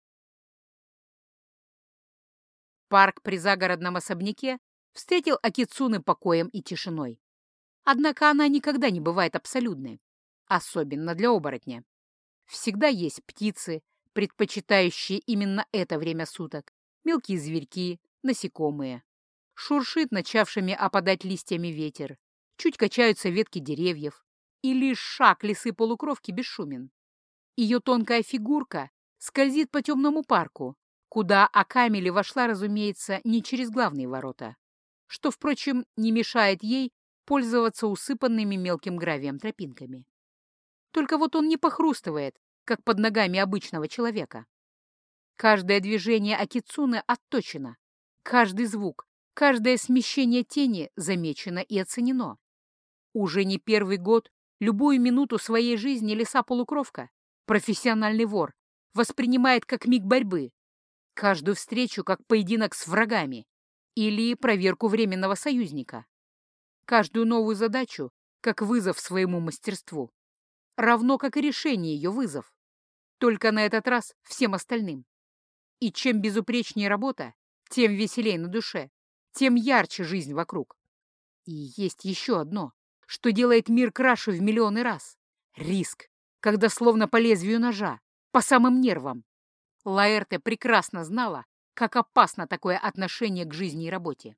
Парк при загородном особняке встретил Акицуны покоем и тишиной. Однако она никогда не бывает абсолютной, особенно для оборотня. Всегда есть птицы, предпочитающие именно это время суток, мелкие зверьки, насекомые. Шуршит начавшими опадать листьями ветер, чуть качаются ветки деревьев, и лишь шаг лисы-полукровки бесшумен. Ее тонкая фигурка скользит по темному парку, куда Акамели вошла, разумеется, не через главные ворота, что, впрочем, не мешает ей пользоваться усыпанными мелким гравием тропинками. Только вот он не похрустывает, как под ногами обычного человека. Каждое движение Акицуны отточено, каждый звук, каждое смещение тени замечено и оценено. Уже не первый год любую минуту своей жизни лиса-полукровка, профессиональный вор, воспринимает как миг борьбы, каждую встречу как поединок с врагами или проверку временного союзника, каждую новую задачу как вызов своему мастерству, равно как и решение ее вызов, только на этот раз всем остальным. И чем безупречнее работа, тем веселее на душе, тем ярче жизнь вокруг. И есть еще одно, что делает мир краше в миллионы раз. Риск, когда словно по лезвию ножа, по самым нервам. Лаэрте прекрасно знала, как опасно такое отношение к жизни и работе.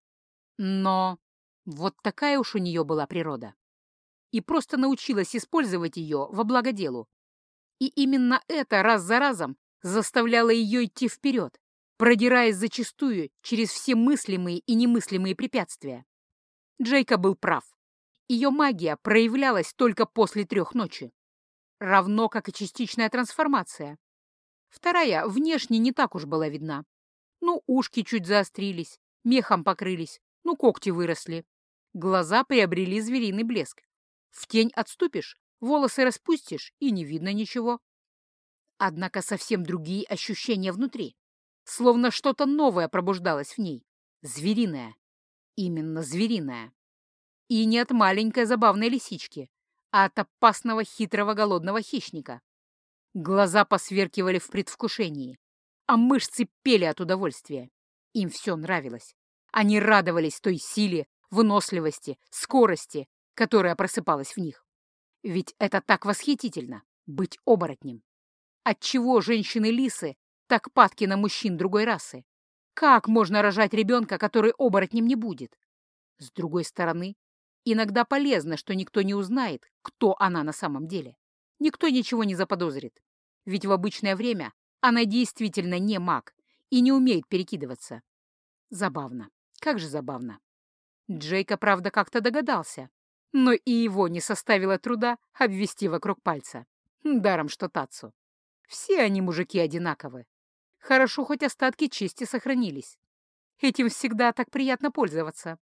Но вот такая уж у нее была природа. И просто научилась использовать ее во благо делу. И именно это раз за разом заставляло ее идти вперед, продираясь зачастую через все мыслимые и немыслимые препятствия. Джейка был прав. Ее магия проявлялась только после 3 ночи. Равно как и частичная трансформация. Вторая внешне не так уж была видна. Ну, ушки чуть заострились, мехом покрылись, ну, когти выросли. Глаза приобрели звериный блеск. В тень отступишь, волосы распустишь, и не видно ничего. Однако совсем другие ощущения внутри. Словно что-то новое пробуждалось в ней. Звериное. Именно звериное. И не от маленькой забавной лисички, а от опасного хитрого голодного хищника. Глаза посверкивали в предвкушении, а мышцы пели от удовольствия. Им все нравилось. Они радовались той силе, выносливости, скорости, которая просыпалась в них. Ведь это так восхитительно — быть оборотнем. Отчего женщины-лисы так падки на мужчин другой расы? Как можно рожать ребенка, который оборотнем не будет? С другой стороны, иногда полезно, что никто не узнает, кто она на самом деле. Никто ничего не заподозрит. Ведь в обычное время она действительно не маг и не умеет перекидываться. Забавно. Как же забавно. Джейка, правда, как-то догадался, но и его не составило труда обвести вокруг пальца. Даром что Тацу. Все они, мужики, одинаковы. Хорошо, хоть остатки чести сохранились. Этим всегда так приятно пользоваться.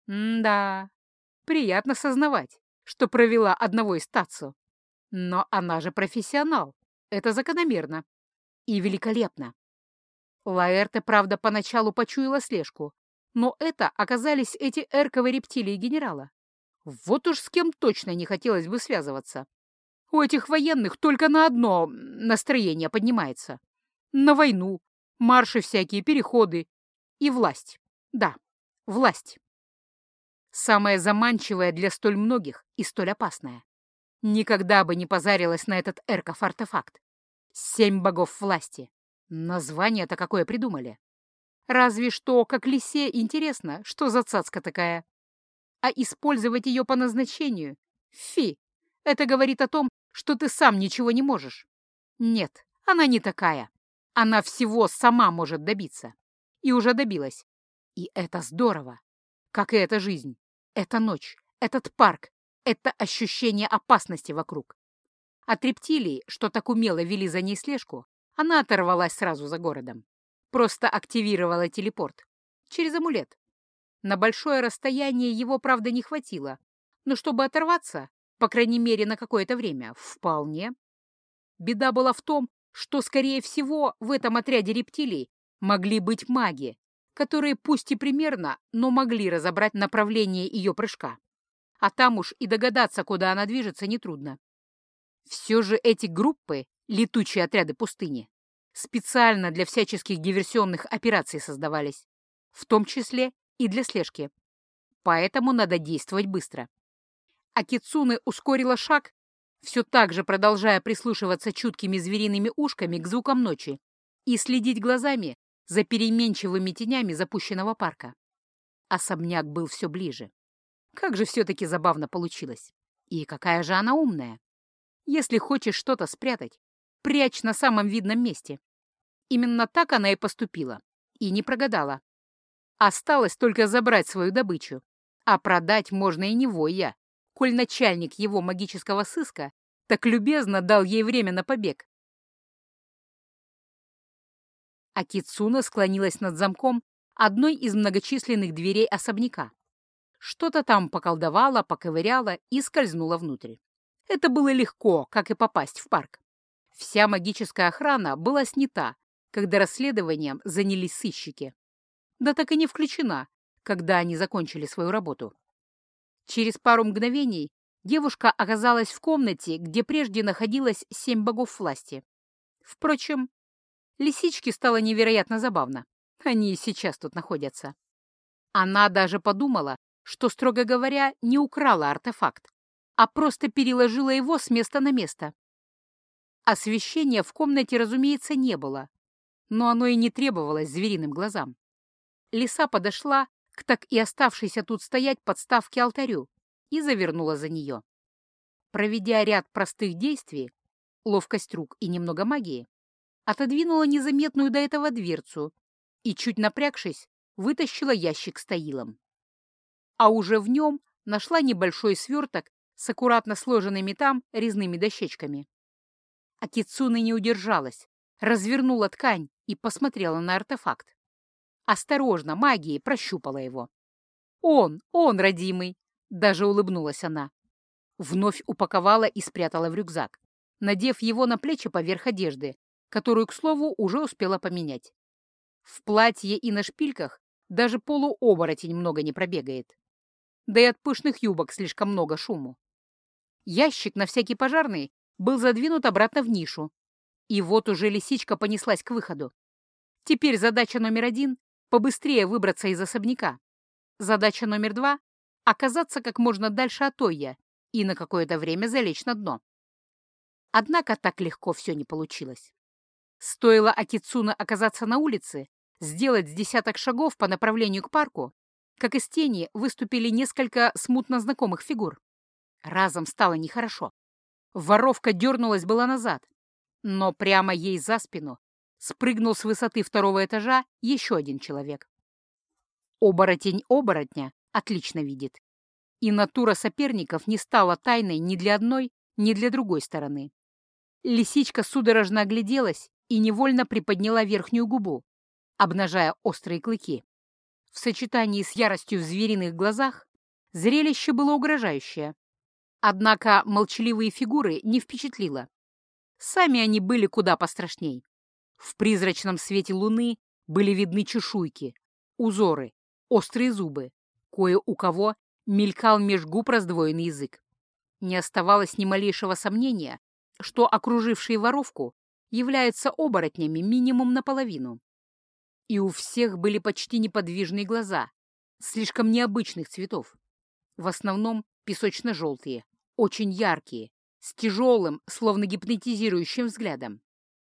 Да, приятно сознавать, что провела одного из Тацу. Но она же профессионал. Это закономерно. И великолепно. Лаэрте, правда, поначалу почуяла слежку, но это оказались эти эрковые рептилии генерала. Вот уж с кем точно не хотелось бы связываться. У этих военных только на одно настроение поднимается. На войну, марши всякие, переходы и власть. Да, власть. Самое заманчивое для столь многих и столь опасное. Никогда бы не позарилась на этот эрков-артефакт. 7 богов власти. Название-то какое придумали. Разве что, как лисе, интересно, что за цацка такая. А использовать ее по назначению? Фи! Это говорит о том, что ты сам ничего не можешь. Нет, Она не такая. Она всего сама может добиться. И уже добилась. И это здорово. Как и эта жизнь, эта ночь, этот парк, это ощущение опасности вокруг. От рептилий, что так умело вели за ней слежку, она оторвалась сразу за городом. Просто активировала телепорт. Через амулет. На большое расстояние его, правда, не хватило. Но чтобы оторваться, по крайней мере, на какое-то время, вполне. Беда была в том, что, скорее всего, в этом отряде рептилий могли быть маги, которые пусть и примерно, но могли разобрать направление ее прыжка. А там уж и догадаться, куда она движется, нетрудно. Все же эти группы, летучие отряды пустыни, специально для всяческих диверсионных операций создавались, в том числе и для слежки. Поэтому надо действовать быстро. А Кицуне ускорила шаг, все так же продолжая прислушиваться чуткими звериными ушками к звукам ночи и следить глазами за переменчивыми тенями запущенного парка. Особняк был все ближе. Как же все-таки забавно получилось. И какая же она умная. Если хочешь что-то спрятать, прячь на самом видном месте. Именно так она и поступила. И не прогадала. Осталось только забрать свою добычу. А продать можно и не воя, коль начальник его магического сыска так любезно дал ей время на побег. А Кицуна склонилась над замком одной из многочисленных дверей особняка. Что-то там поколдовала, поковыряла и скользнула внутрь. Это было легко, как и попасть в парк. Вся магическая охрана была снята, когда расследованием занялись сыщики. Да так и не включена, когда они закончили свою работу. Через пару мгновений девушка оказалась в комнате, где прежде находилось 7 богов власти. Впрочем, лисичке стало невероятно забавно. Они и сейчас тут находятся. Она даже подумала, что, строго говоря, не украла артефакт, а просто переложила его с места на место. Освещения в комнате, разумеется, не было, но оно и не требовалось звериным глазам. Лиса подошла к так и оставшейся тут стоять подставке алтарю и завернула за нее. Проведя ряд простых действий, ловкость рук и немного магии, отодвинула незаметную до этого дверцу и, чуть напрягшись, вытащила ящик с таилом. А уже в нем нашла небольшой сверток с аккуратно сложенными там резными дощечками. А Кицуне не удержалась, развернула ткань и посмотрела на артефакт. Осторожно, магией прощупала его. Он, родимый!» — даже улыбнулась она. Вновь упаковала и спрятала в рюкзак, надев его на плечи поверх одежды, которую, к слову, уже успела поменять. В платье и на шпильках даже полуоборотень много не пробегает. Да и от пышных юбок слишком много шуму. Ящик на всякий пожарный был задвинут обратно в нишу. И вот уже лисичка понеслась к выходу. Теперь задача номер 1 — побыстрее выбраться из особняка. Задача номер 2 — оказаться как можно дальше от Ойя и на какое-то время залечь на дно. Однако так легко все не получилось. Стоило Акицуне оказаться на улице, сделать с десяток шагов по направлению к парку, как из тени выступили несколько смутно знакомых фигур. Разом стало нехорошо. Воровка дернулась была назад, но прямо ей за спину спрыгнул с высоты 2-го этажа еще один человек. Оборотень оборотня отлично видит. И натура соперников не стала тайной ни для одной, ни для другой стороны. Лисичка судорожно огляделась и невольно приподняла верхнюю губу, обнажая острые клыки. В сочетании с яростью в звериных глазах зрелище было угрожающее. Однако молчаливые фигуры не впечатлило. Сами они были куда пострашней. В призрачном свете луны были видны чешуйки, узоры, острые зубы, кое у кого мелькал меж губ раздвоенный язык. Не оставалось ни малейшего сомнения, что окружившие воровку являются оборотнями минимум наполовину. И у всех были почти неподвижные глаза, слишком необычных цветов. В основном песочно-желтые, очень яркие, с тяжелым, словно гипнотизирующим взглядом.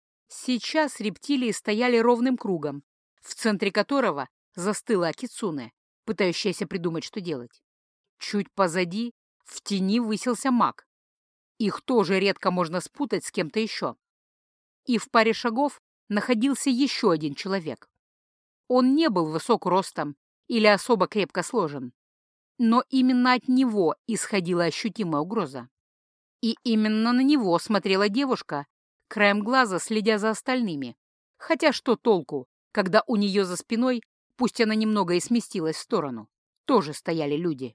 Сейчас рептилии стояли ровным кругом, в центре которого застыла Акицуне, пытающаяся придумать, что делать. Чуть позади, в тени, высился маг. Их тоже редко можно спутать с кем-то еще. и в паре шагов находился еще один человек. Он не был высок ростом или особо крепко сложен, но именно от него исходила ощутимая угроза. И именно на него смотрела девушка, краем глаза следя за остальными. Хотя что толку, когда у нее за спиной, пусть она немного и сместилась в сторону, тоже стояли люди.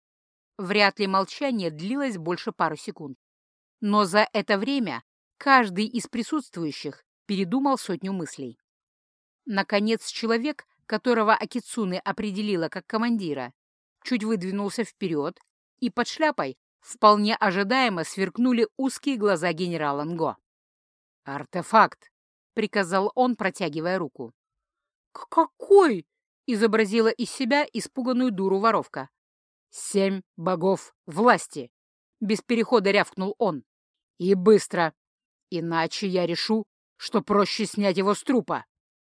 Вряд ли молчание длилось больше пары секунд. Но за это время каждый из присутствующих передумал сотню мыслей. Наконец человек, которого Акицуне определила как командира, чуть выдвинулся вперед, и под шляпой вполне ожидаемо сверкнули узкие глаза генерала Нго. «Артефакт!» — приказал он, протягивая руку. «Какой?» — изобразила из себя испуганную дуру воровка. 7 богов власти!» — без перехода рявкнул он. «И быстро! Иначе я решу, что проще снять его с трупа!»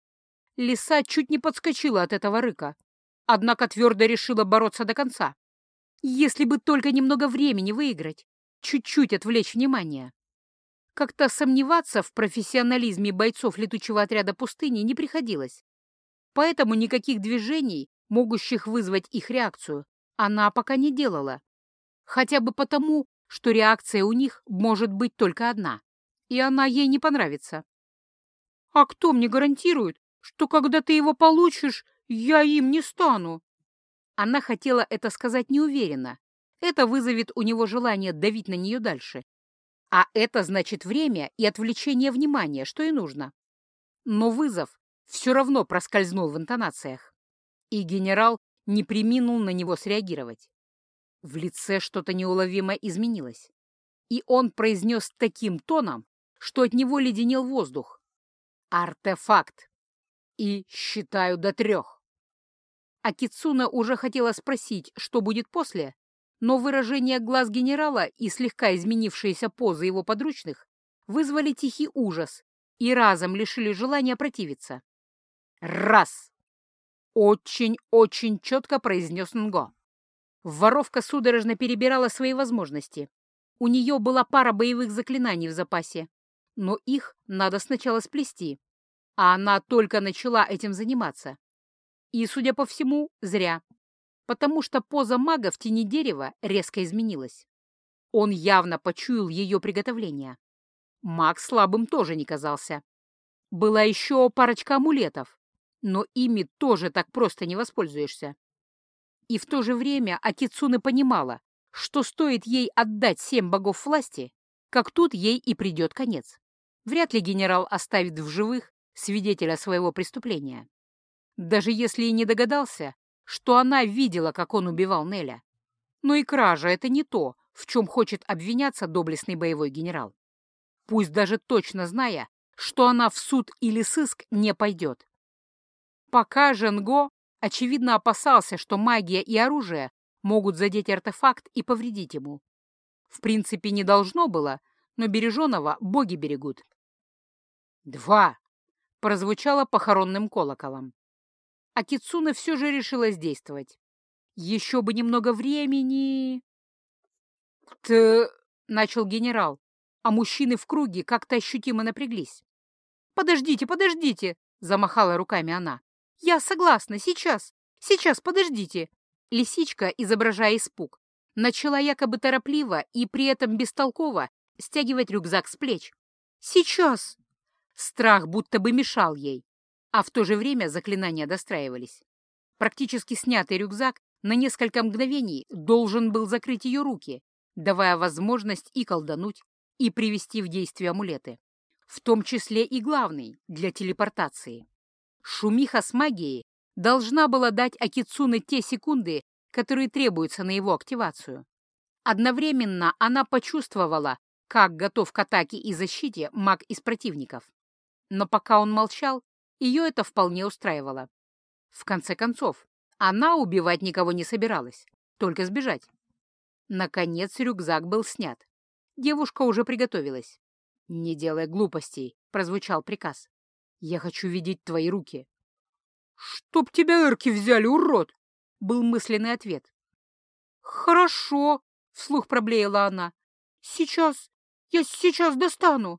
Лиса чуть не подскочила от этого рыка, однако твердо решила бороться до конца. Если бы только немного времени выиграть, чуть-чуть отвлечь внимание. Как-то сомневаться в профессионализме бойцов летучего отряда пустыни не приходилось. Поэтому никаких движений, могущих вызвать их реакцию, она пока не делала. Хотя бы потому, что реакция у них может быть только одна, и она ей не понравится. «А кто мне гарантирует, что когда ты его получишь, я им не стану?» Она хотела это сказать неуверенно. Это вызовет у него желание давить на нее дальше. А это значит время и отвлечение внимания, что и нужно. Но вызов все равно проскользнул в интонациях. И генерал не преминул на него среагировать. В лице что-то неуловимо изменилось. И он произнес таким тоном, что от него леденел воздух. «Артефакт! И считаю до 3». Акицуна уже хотела спросить, что будет после, но выражение глаз генерала и слегка изменившиеся позы его подручных вызвали тихий ужас и разом лишили желания противиться. «Раз!» — очень-очень четко произнес Нго. Воровка судорожно перебирала свои возможности. У нее была пара боевых заклинаний в запасе, но их надо сначала сплести, а она только начала этим заниматься. И, судя по всему, зря, потому что поза мага в тени дерева резко изменилась. Он явно почуял ее приготовление. Маг слабым тоже не казался. Была еще парочка амулетов, но ими тоже так просто не воспользуешься. И в то же время Акицуне понимала, что стоит ей отдать 7 богов власти, как тут ей и придет конец. Вряд ли генерал оставит в живых свидетеля своего преступления. Даже если и не догадался, что она видела, как он убивал Неля. Но и кража — это не то, в чем хочет обвиняться доблестный боевой генерал. Пусть даже точно зная, что она в суд или сыск не пойдет. Пока Женго, очевидно, опасался, что магия и оружие могут задеть артефакт и повредить ему. В принципе, не должно было, но береженого боги берегут. 2. Прозвучало похоронным колоколом. А Кицуне все же решилась действовать. Еще бы немного времени. Начал генерал, а мужчины в круге как-то ощутимо напряглись. «Подождите, подождите!» — замахала руками она. «Я согласна, сейчас, подождите!» Лисичка, изображая испуг, начала якобы торопливо и при этом бестолково стягивать рюкзак с плеч. «Сейчас!» Страх будто бы мешал ей, а в то же время заклинания достраивались. Практически снятый рюкзак на несколько мгновений должен был закрыть ее руки, давая возможность и колдануть, и привести в действие амулеты, в том числе и главный для телепортации. Шумиха с магией должна была дать Акицуне те секунды, которые требуются на его активацию. Одновременно она почувствовала, как готов к атаке и защите маг из противников. Но пока он молчал, ее это вполне устраивало. В конце концов, она убивать никого не собиралась, только сбежать. Наконец рюкзак был снят. Девушка уже приготовилась. «Не делай глупостей», — прозвучал приказ. «Я хочу видеть твои руки». «Чтоб тебя эрки взяли, урод!» — был мысленный ответ. «Хорошо», — вслух проблеяла она. «Сейчас, я сейчас достану».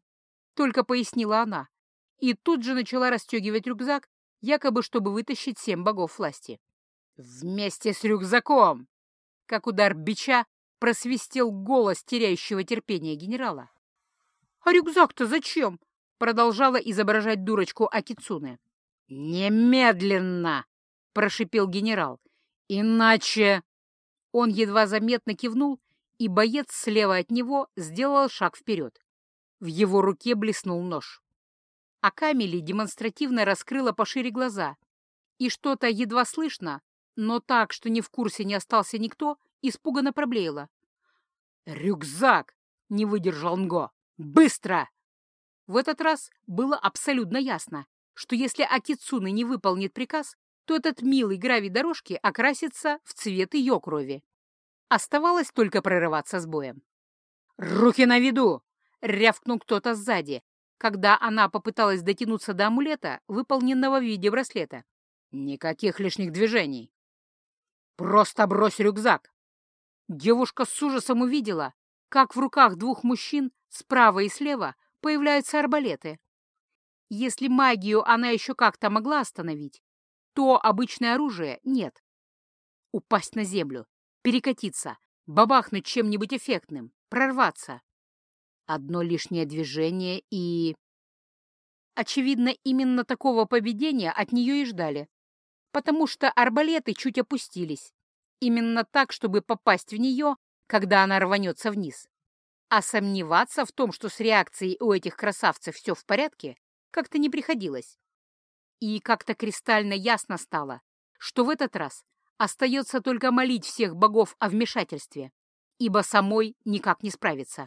только пояснила она, и тут же начала расстегивать рюкзак, якобы чтобы вытащить 7 богов власти. «Вместе с рюкзаком!» Как удар бича просвистел голос теряющего терпения генерала. «А рюкзак-то зачем?» — продолжала изображать дурочку Акицуне. «Немедленно!» — прошипел генерал. «Иначе...» Он едва заметно кивнул, и боец слева от него сделал шаг вперед. В его руке блеснул нож. А Камили демонстративно раскрыла пошире глаза, и что-то едва слышно, но так, что ни в курсе не остался никто, испуганно проблеяла. «Рюкзак!» — не выдержал Нго. «Быстро!» В этот раз было абсолютно ясно, что если Акицуне не выполнит приказ, то этот милый гравий дорожки окрасится в цвет ее крови. Оставалось только прорываться с боем. «Руки на виду!» — рявкнул кто-то сзади, когда она попыталась дотянуться до амулета, выполненного в виде браслета. «Никаких лишних движений!» «Просто брось рюкзак!» Девушка с ужасом увидела, как в руках двух мужчин справа и слева появляются арбалеты. Если магию она еще как-то могла остановить, то обычное оружие нет. Упасть на землю, перекатиться, бабахнуть чем-нибудь эффектным, прорваться. Одно лишнее движение и... Очевидно, именно такого поведения от нее и ждали, потому что арбалеты чуть опустились. Именно так, чтобы попасть в нее, когда она рванется вниз. А сомневаться в том, что с реакцией у этих красавцев все в порядке, как-то не приходилось. И как-то кристально ясно стало, что в этот раз остается только молить всех богов о вмешательстве, ибо самой никак не справиться.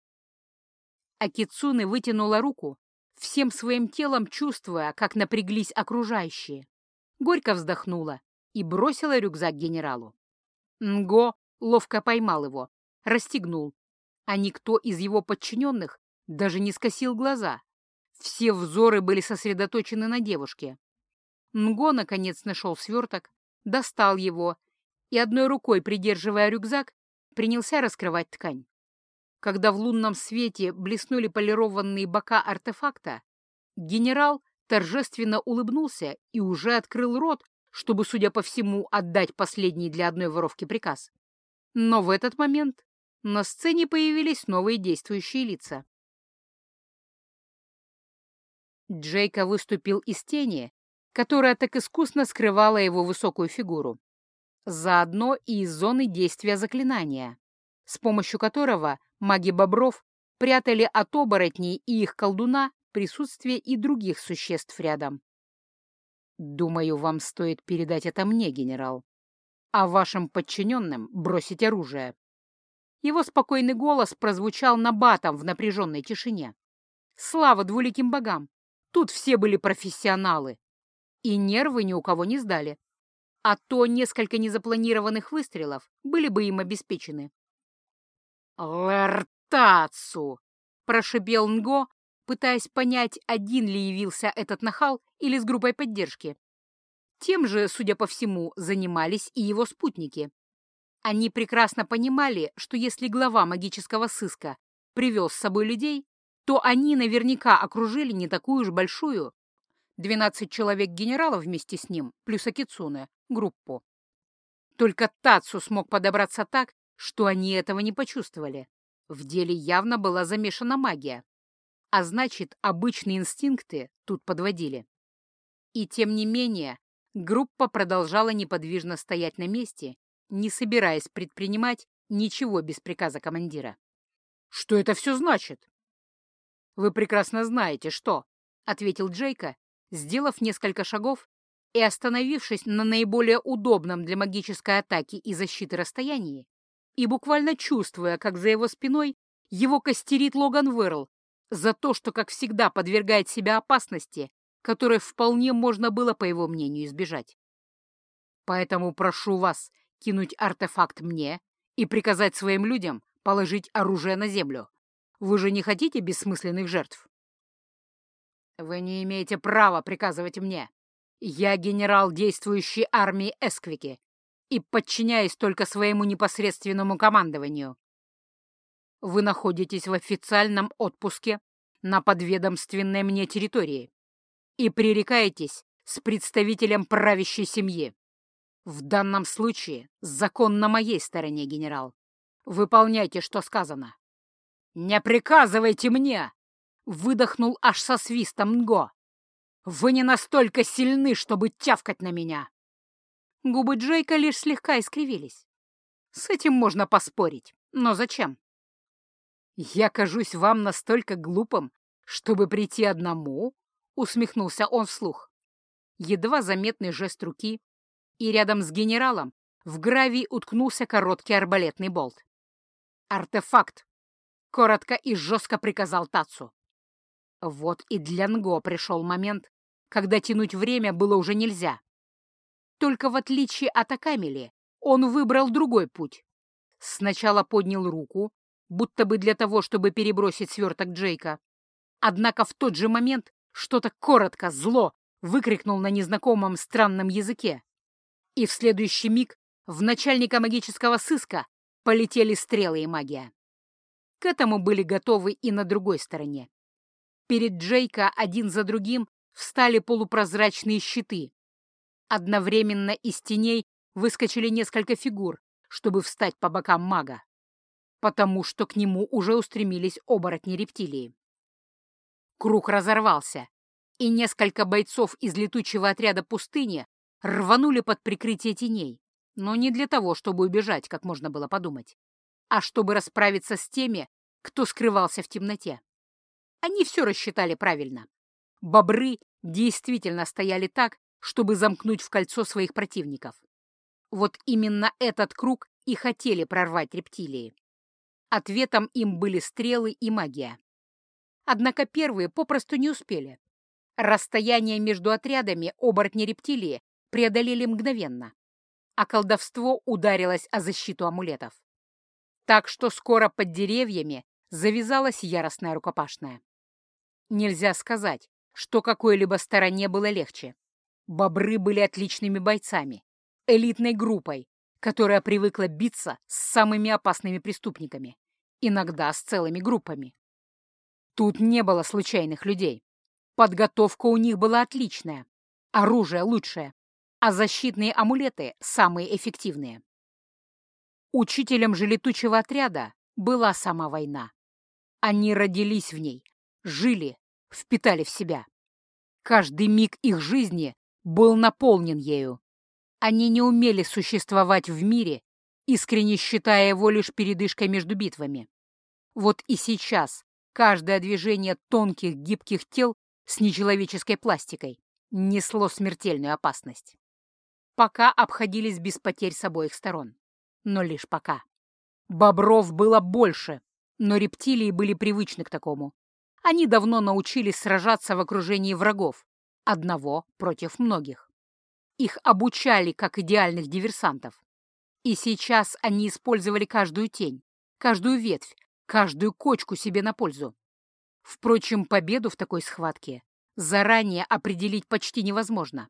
Акицуне вытянула руку, всем своим телом чувствуя, как напряглись окружающие. Горько вздохнула и бросила рюкзак генералу. Нго ловко поймал его, расстегнул, а никто из его подчиненных даже не скосил глаза. Все взоры были сосредоточены на девушке. Нго, наконец, нашел сверток, достал его и, одной рукой придерживая рюкзак, принялся раскрывать ткань. Когда в лунном свете блеснули полированные бока артефакта, генерал торжественно улыбнулся и уже открыл рот, чтобы, судя по всему, отдать последний для одной воровки приказ. Но в этот момент на сцене появились новые действующие лица. Джейка выступил из тени, которая так искусно скрывала его высокую фигуру, заодно и из зоны действия заклинания, с помощью которого маги бобров прятали от оборотней и их колдуна присутствие и других существ рядом. «Думаю, вам стоит передать это мне, генерал, а вашим подчиненным бросить оружие». Его спокойный голос прозвучал набатом в напряженной тишине. Слава двуликим богам! Тут все были профессионалы, и нервы ни у кого не сдали. А то несколько незапланированных выстрелов были бы им обеспечены. «Лэртацу!» — прошипел Нго, пытаясь понять, один ли явился этот нахал или с группой поддержки. Тем же, судя по всему, занимались и его спутники. Они прекрасно понимали, что если глава магического сыска привел с собой людей, то они наверняка окружили не такую уж большую, 12 человек генералов вместе с ним, плюс Акицуне, группу. Только Тацу смог подобраться так, что они этого не почувствовали. В деле явно была замешана магия. А значит, обычные инстинкты тут подводили. И тем не менее, группа продолжала неподвижно стоять на месте, не собираясь предпринимать ничего без приказа командира. «Что это все значит?» «Вы прекрасно знаете, что», — ответил Джейка, сделав несколько шагов и остановившись на наиболее удобном для магической атаки и защиты расстоянии, и буквально чувствуя, как за его спиной его костерит Логан Верл за то, что, как всегда, подвергает себя опасности, которой вполне можно было, по его мнению, избежать. «Поэтому прошу вас кинуть артефакт мне и приказать своим людям положить оружие на землю. Вы же не хотите бессмысленных жертв?» «Вы не имеете права приказывать мне. Я генерал действующей армии Эсквики и подчиняюсь только своему непосредственному командованию. Вы находитесь в официальном отпуске на подведомственной мне территории и пререкаетесь с представителем правящей семьи. В данном случае закон на моей стороне, генерал. Выполняйте, что сказано». «Не приказывайте мне!» — выдохнул аж со свистом Нго. «Вы не настолько сильны, чтобы тявкать на меня!» Губы Джейка лишь слегка искривились. С этим можно поспорить, но зачем? «Я кажусь вам настолько глупым, чтобы прийти одному?» — усмехнулся он вслух. Едва заметный жест руки, и рядом с генералом в гравий уткнулся короткий арбалетный болт. «Артефакт!» — коротко и жестко приказал Тацу. Вот и для Нго пришел момент, когда тянуть время было уже нельзя. Только в отличие от Акамели, он выбрал другой путь. Сначала поднял руку, будто бы для того, чтобы перебросить сверток Джейка. Однако в тот же момент что-то коротко, зло выкрикнул на незнакомом странном языке. И в следующий миг в начальника магического сыска полетели стрелы и магия. К этому были готовы и на другой стороне. Перед Джейка один за другим встали полупрозрачные щиты. Одновременно из теней выскочили несколько фигур, чтобы встать по бокам мага, потому что к нему уже устремились оборотни-рептилии. Круг разорвался, и несколько бойцов из летучего отряда пустыни рванули под прикрытие теней, но не для того, чтобы убежать, как можно было подумать, а чтобы расправиться с теми, кто скрывался в темноте. Они все рассчитали правильно. Бобры действительно стояли так, чтобы замкнуть в кольцо своих противников. Вот именно этот круг и хотели прорвать рептилии. Ответом им были стрелы и магия. Однако первые попросту не успели. Расстояние между отрядами оборотни-рептилии преодолели мгновенно, а колдовство ударилось о защиту амулетов. Так что скоро под деревьями завязалась яростная рукопашная. Нельзя сказать, что какой-либо стороне было легче. Бобры были отличными бойцами, элитной группой, которая привыкла биться с самыми опасными преступниками, иногда с целыми группами. Тут не было случайных людей. Подготовка у них была отличная, оружие лучшее, а защитные амулеты самые эффективные. Учителем же летучего отряда была сама война. Они родились в ней, жили, впитали в себя. Каждый миг их жизни был наполнен ею. Они не умели существовать в мире, искренне считая его лишь передышкой между битвами. Вот и сейчас каждое движение тонких гибких тел с нечеловеческой пластикой несло смертельную опасность. Пока обходились без потерь с обоих сторон. Но лишь пока. Бобров было больше, но рептилии были привычны к такому. Они давно научились сражаться в окружении врагов, одного против многих. Их обучали как идеальных диверсантов. И сейчас они использовали каждую тень, каждую ветвь, каждую кочку себе на пользу. Впрочем, победу в такой схватке заранее определить почти невозможно.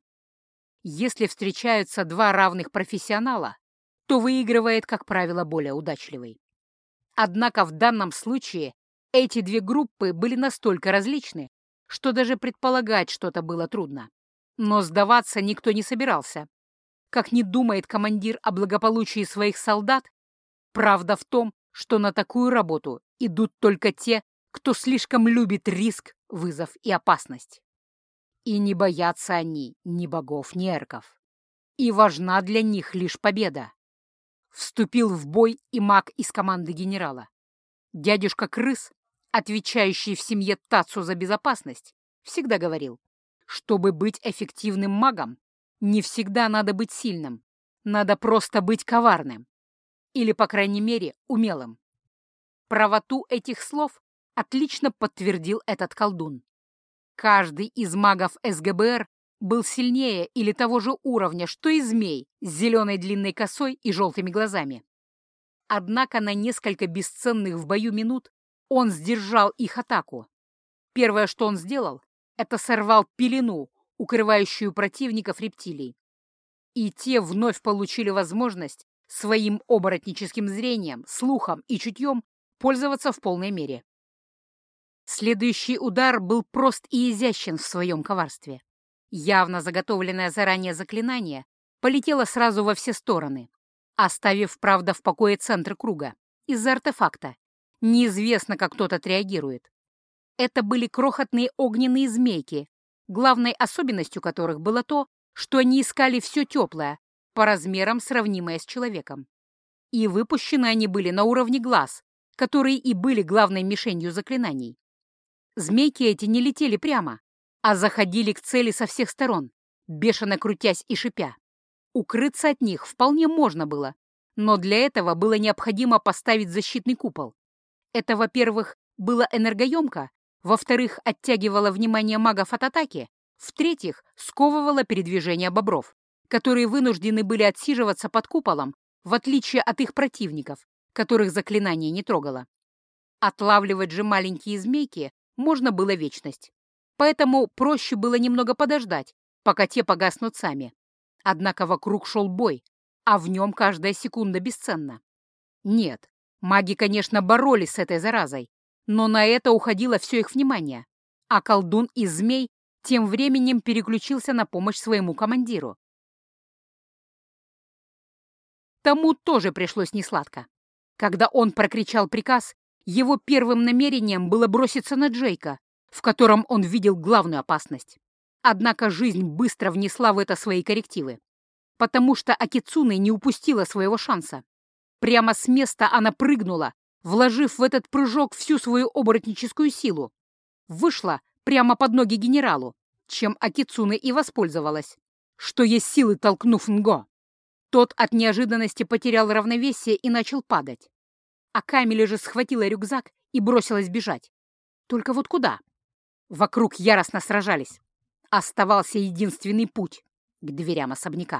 Если встречаются два равных профессионала, то выигрывает, как правило, более удачливый. Однако в данном случае эти две группы были настолько различны, что даже предполагать что-то было трудно. Но сдаваться никто не собирался. Как ни думает командир о благополучии своих солдат, правда в том, что на такую работу идут только те, кто слишком любит риск, вызов и опасность. И не боятся они ни богов, ни эрков. И важна для них лишь победа. Вступил в бой и маг из команды генерала. Дядюшка Крыс, отвечающий в семье Тацу за безопасность, всегда говорил, чтобы быть эффективным магом, не всегда надо быть сильным, надо просто быть коварным. Или, по крайней мере, умелым. Правоту этих слов отлично подтвердил этот колдун. Каждый из магов СГБР был сильнее или того же уровня, что и змей с зеленой длинной косой и желтыми глазами. Однако на несколько бесценных в бою минут он сдержал их атаку. Первое, что он сделал, это сорвал пелену, укрывающую противников рептилий. И те вновь получили возможность своим оборотническим зрением, слухом и чутьем пользоваться в полной мере. Следующий удар был прост и изящен в своем коварстве. Явно заготовленное заранее заклинание полетело сразу во все стороны, оставив, правда, в покое центр круга. Из-за артефакта. Неизвестно, как тот отреагирует. Это были крохотные огненные змейки, главной особенностью которых было то, что они искали все теплое, по размерам сравнимое с человеком. И выпущены они были на уровне глаз, которые и были главной мишенью заклинаний. Змейки эти не летели прямо, а заходили к цели со всех сторон, бешено крутясь и шипя. Укрыться от них вполне можно было, но для этого было необходимо поставить защитный купол. Это, во-первых, было энергоемко, во-вторых, оттягивало внимание магов от атаки, в-третьих, сковывало передвижение бобров, которые вынуждены были отсиживаться под куполом, в отличие от их противников, которых заклинание не трогало. Отлавливать же маленькие змейки можно было вечность, поэтому проще было немного подождать, пока те погаснут сами. Однако вокруг шел бой, а в нем каждая секунда бесценна. Нет, маги, конечно, боролись с этой заразой, но на это уходило все их внимание, а колдун из змей тем временем переключился на помощь своему командиру. Тому тоже пришлось несладко. Когда он прокричал приказ, его первым намерением было броситься на Джейка, в котором он видел главную опасность. Однако жизнь быстро внесла в это свои коррективы, потому что Акицуне не упустила своего шанса. Прямо с места она прыгнула, вложив в этот прыжок всю свою оборотническую силу. Вышла прямо под ноги генералу, чем Акицуне и воспользовалась, что есть силы толкнув Нго. Тот от неожиданности потерял равновесие и начал падать. А Камиля же схватила рюкзак и бросилась бежать. Только вот куда? Вокруг яростно сражались. Оставался единственный путь — к дверям особняка.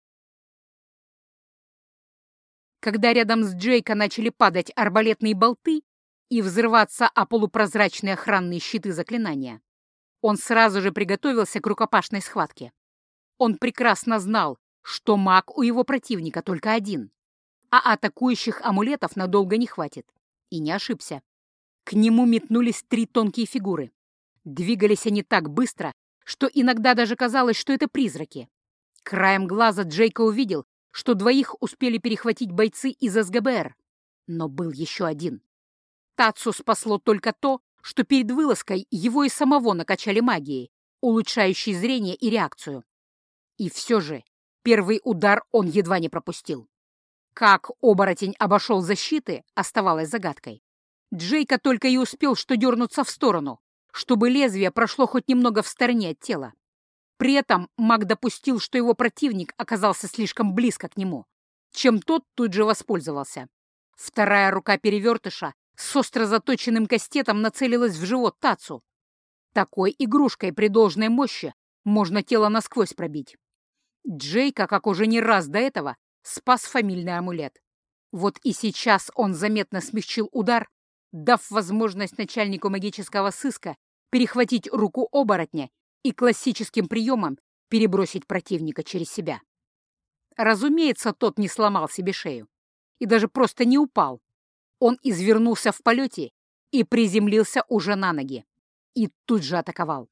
Когда рядом с Джейко начали падать арбалетные болты и взрываться о полупрозрачные охранные щиты заклинания, он сразу же приготовился к рукопашной схватке. Он прекрасно знал, что маг у его противника только один, а атакующих амулетов надолго не хватит. И не ошибся. К нему метнулись 3 тонкие фигуры. Двигались они так быстро, что иногда даже казалось, что это призраки. Краем глаза Джейко увидел, что 2 успели перехватить бойцы из СГБР. Но был еще один. Тацу спасло только то, что перед вылазкой его и самого накачали магией, улучшающей зрение и реакцию. И все же первый удар он едва не пропустил. Как оборотень обошел защиты, оставалось загадкой. Джейко только и успел что дернуться в сторону, чтобы лезвие прошло хоть немного в стороне от тела. При этом маг допустил, что его противник оказался слишком близко к нему, чем тот тут же воспользовался. Вторая рука перевертыша с остро заточенным кастетом нацелилась в живот Тацу. Такой игрушкой при должной мощи можно тело насквозь пробить. Джейко, как уже не раз до этого, спас фамильный амулет. Вот и сейчас он заметно смягчил удар, дав возможность начальнику магического сыска перехватить руку оборотня и классическим приемом перебросить противника через себя. Разумеется, тот не сломал себе шею и даже просто не упал. Он извернулся в полете и приземлился уже на ноги. И тут же атаковал.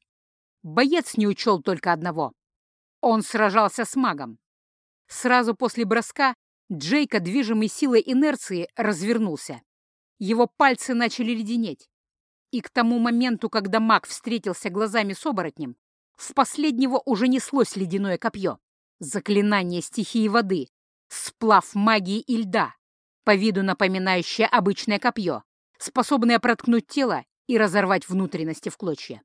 Боец не учел только одного. Он сражался с магом. Сразу после броска Джейко, движимый силой инерции, развернулся. Его пальцы начали леденеть. И к тому моменту, когда маг встретился глазами с оборотнем, в последнего уже неслось ледяное копье. Заклинание стихии воды, сплав магии и льда, по виду напоминающее обычное копье, способное проткнуть тело и разорвать внутренности в клочья.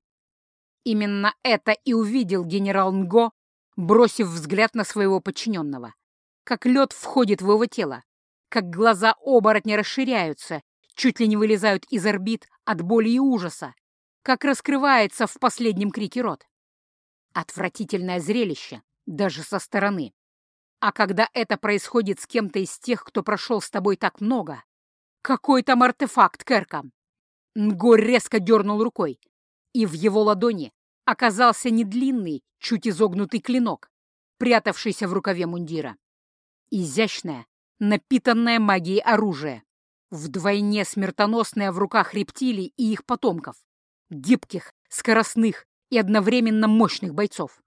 Именно это и увидел генерал Нго, бросив взгляд на своего подчиненного. Как лед входит в его тело, как глаза оборотня расширяются, чуть ли не вылезают из орбит от боли и ужаса, как раскрывается в последнем крике рот. Отвратительное зрелище, даже со стороны. А когда это происходит с кем-то из тех, кто прошел с тобой так много, какой там артефакт, Кэркам? Нго резко дернул рукой, и в его ладони оказался недлинный, чуть изогнутый клинок, прятавшийся в рукаве мундира. Изящное, напитанное магией оружие, вдвойне смертоносное в руках рептилий и их потомков. гибких, скоростных и одновременно мощных бойцов.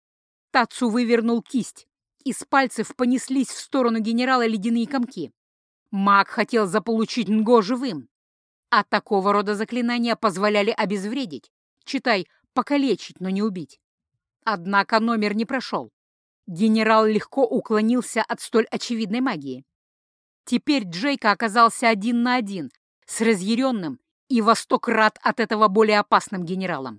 Тацу вывернул кисть, из пальцев понеслись в сторону генерала ледяные комки. Маг хотел заполучить Нго живым, а такого рода заклинания позволяли обезвредить, читай, покалечить, но не убить. Однако номер не прошел. Генерал легко уклонился от столь очевидной магии. Теперь Джейка оказался 1 на 1 с разъяренным и во 100 крат от этого более опасным генералом.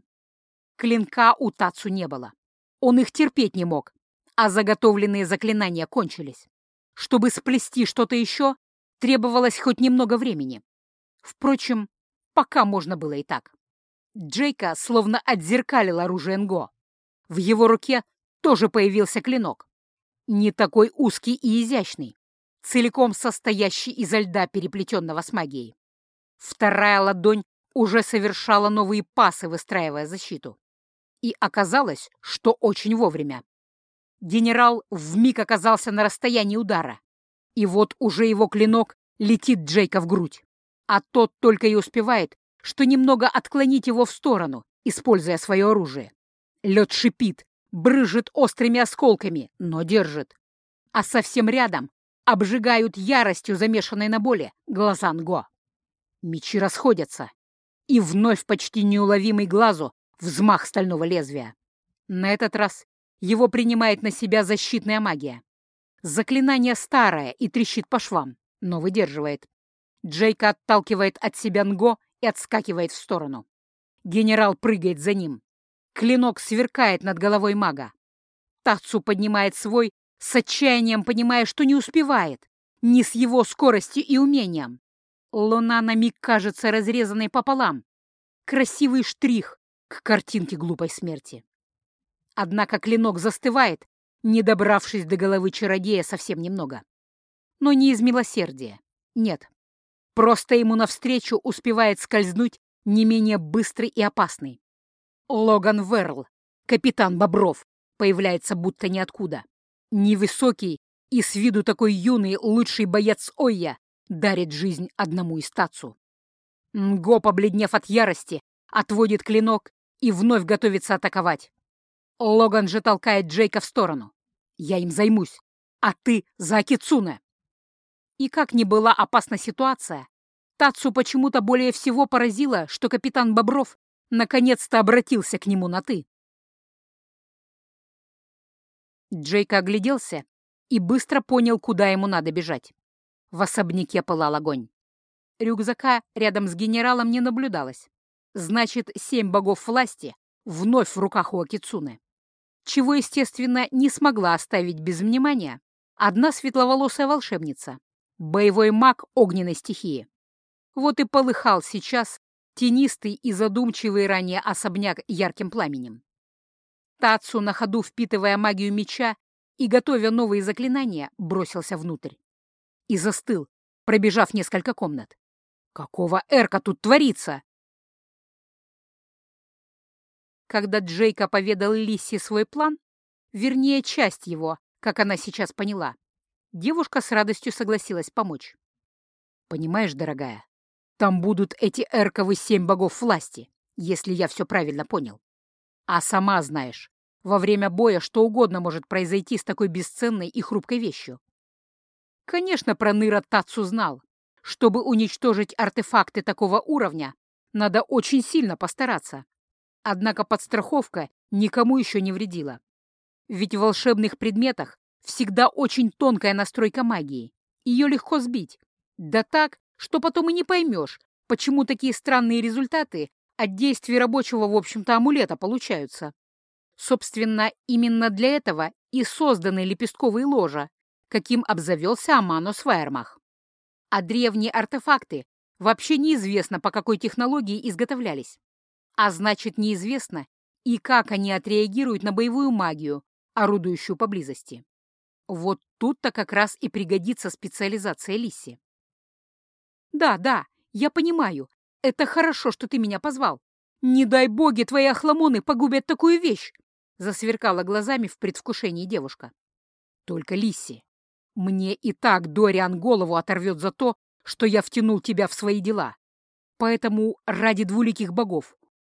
Клинка у Тацу не было. Он их терпеть не мог, а заготовленные заклинания кончились. Чтобы сплести что-то еще, требовалось хоть немного времени. Впрочем, пока можно было и так. Джейка словно отзеркалил оружие Нго. В его руке тоже появился клинок. Не такой узкий и изящный, целиком состоящий изо льда, переплетенного с магией. Вторая ладонь уже совершала новые пасы, выстраивая защиту. И оказалось, что очень вовремя. Генерал вмиг оказался на расстоянии удара. И вот уже его клинок летит Джейка в грудь. А тот только и успевает, что немного отклонить его в сторону, используя свое оружие. Лед шипит, брызжет острыми осколками, но держит. А совсем рядом обжигают яростью, замешанной на боли, глаза Нго. Мечи расходятся, и вновь почти неуловимый глазу взмах стального лезвия. На этот раз его принимает на себя защитная магия. Заклинание старое и трещит по швам, но выдерживает. Джейка отталкивает от себя Нго и отскакивает в сторону. Генерал прыгает за ним. Клинок сверкает над головой мага. Тацу поднимает свой, с отчаянием понимая, что не успевает, ни с его скоростью и умением. Луна на миг кажется разрезанной пополам. Красивый штрих к картинке глупой смерти. Однако клинок застывает, не добравшись до головы чародея совсем немного. Но не из милосердия. Нет. Просто ему навстречу успевает скользнуть не менее быстрый и опасный. Логан Верл, капитан Бобров, появляется будто ниоткуда. Невысокий и с виду такой юный лучший боец Ойя дарит жизнь одному из Тацу. Нго, побледнев от ярости, отводит клинок и вновь готовится атаковать. Логан же толкает Джейка в сторону. «Я им займусь, а ты за Акицуне!» И как ни была опасна ситуация, Тацу почему-то более всего поразило, что капитан Бобров наконец-то обратился к нему на «ты». Джейка огляделся и быстро понял, куда ему надо бежать. В особняке пылал огонь. Рюкзака рядом с генералом не наблюдалось. Значит, 7 богов власти вновь в руках у Акицуне. Чего, естественно, не смогла оставить без внимания одна светловолосая волшебница, боевой маг огненной стихии. Вот и полыхал сейчас тенистый и задумчивый ранее особняк ярким пламенем. Тацу, на ходу впитывая магию меча и готовя новые заклинания, бросился внутрь. И застыл, пробежав несколько комнат. Какого эрка тут творится? Когда Джейка поведал Лисси свой план, вернее, часть его, как она сейчас поняла, девушка с радостью согласилась помочь. «Понимаешь, дорогая, там будут эти эрковы 7 богов власти, если я все правильно понял. А сама знаешь, во время боя что угодно может произойти с такой бесценной и хрупкой вещью». Конечно, Проныра Тацу знал. Чтобы уничтожить артефакты такого уровня, надо очень сильно постараться. Однако подстраховка никому еще не вредила. Ведь в волшебных предметах всегда очень тонкая настройка магии. Ее легко сбить. Да так, что потом и не поймешь, почему такие странные результаты от действий рабочего, в общем-то, амулета получаются. Собственно, именно для этого и созданы лепестковые ложа, каким обзавелся Аманос Вайермах. А древние артефакты вообще неизвестно, по какой технологии изготовлялись. А значит, неизвестно и как они отреагируют на боевую магию, орудующую поблизости. Вот тут-то как раз и пригодится специализация Лисси. Да, я понимаю. Это хорошо, что ты меня позвал. Не дай боги, твои охламоны погубят такую вещь, засверкала глазами в предвкушении девушка. Только, Лисси, мне и так Дориан голову оторвет за то, что я втянул тебя в свои дела. Поэтому ради двуликих богов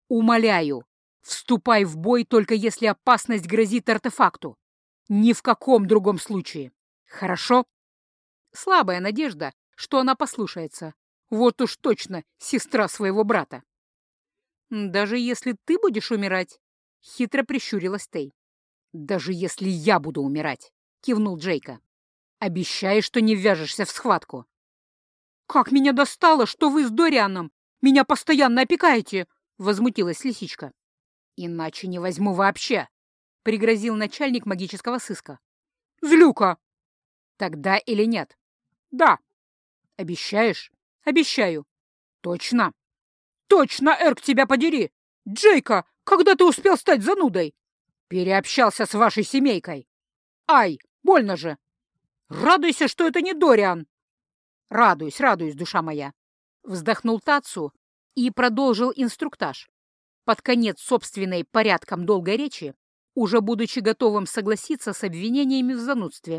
Умоляю, вступай в бой только если опасность грозит артефакту. Ни в каком другом случае. Хорошо? Слабая надежда, что она послушается. Вот уж точно сестра своего брата. Даже если ты будешь умирать, хитро прищурилась Тей. Даже если я буду умирать, кивнул Джейка. Обещай, что не ввяжешься в схватку. Как меня достало, что вы с Дорианом меня постоянно опекаете, возмутилась лисичка. Иначе не возьму вообще, пригрозил начальник магического сыска. Злюка! Тогда или нет? Да. Обещаешь? Обещаю. Точно? Точно, Эрк, тебя подери! Джейка, когда ты успел стать занудой? Переобщался с вашей семейкой. Ай, больно же. Радуйся, что это не Дориан. Радуюсь, радуюсь, душа моя. Вздохнул Тацу и продолжил инструктаж. Под конец собственной порядком долгой речи, уже будучи готовым согласиться с обвинениями в занудстве.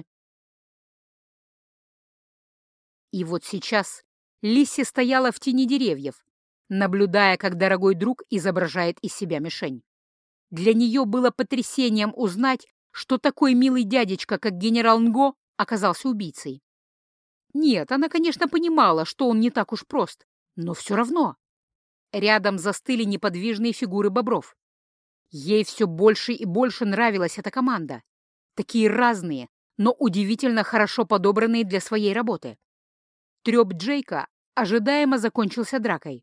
И вот сейчас Лисси стояла в тени деревьев, наблюдая, как дорогой друг изображает из себя мишень. Для нее было потрясением узнать, что такой милый дядечка, как генерал Нго, оказался убийцей. Нет, она, конечно, понимала, что он не так уж прост, но все равно. Рядом застыли неподвижные фигуры бобров. Ей все больше и больше нравилась эта команда. Такие разные, но удивительно хорошо подобранные для своей работы. Трёп Джейка ожидаемо закончился дракой.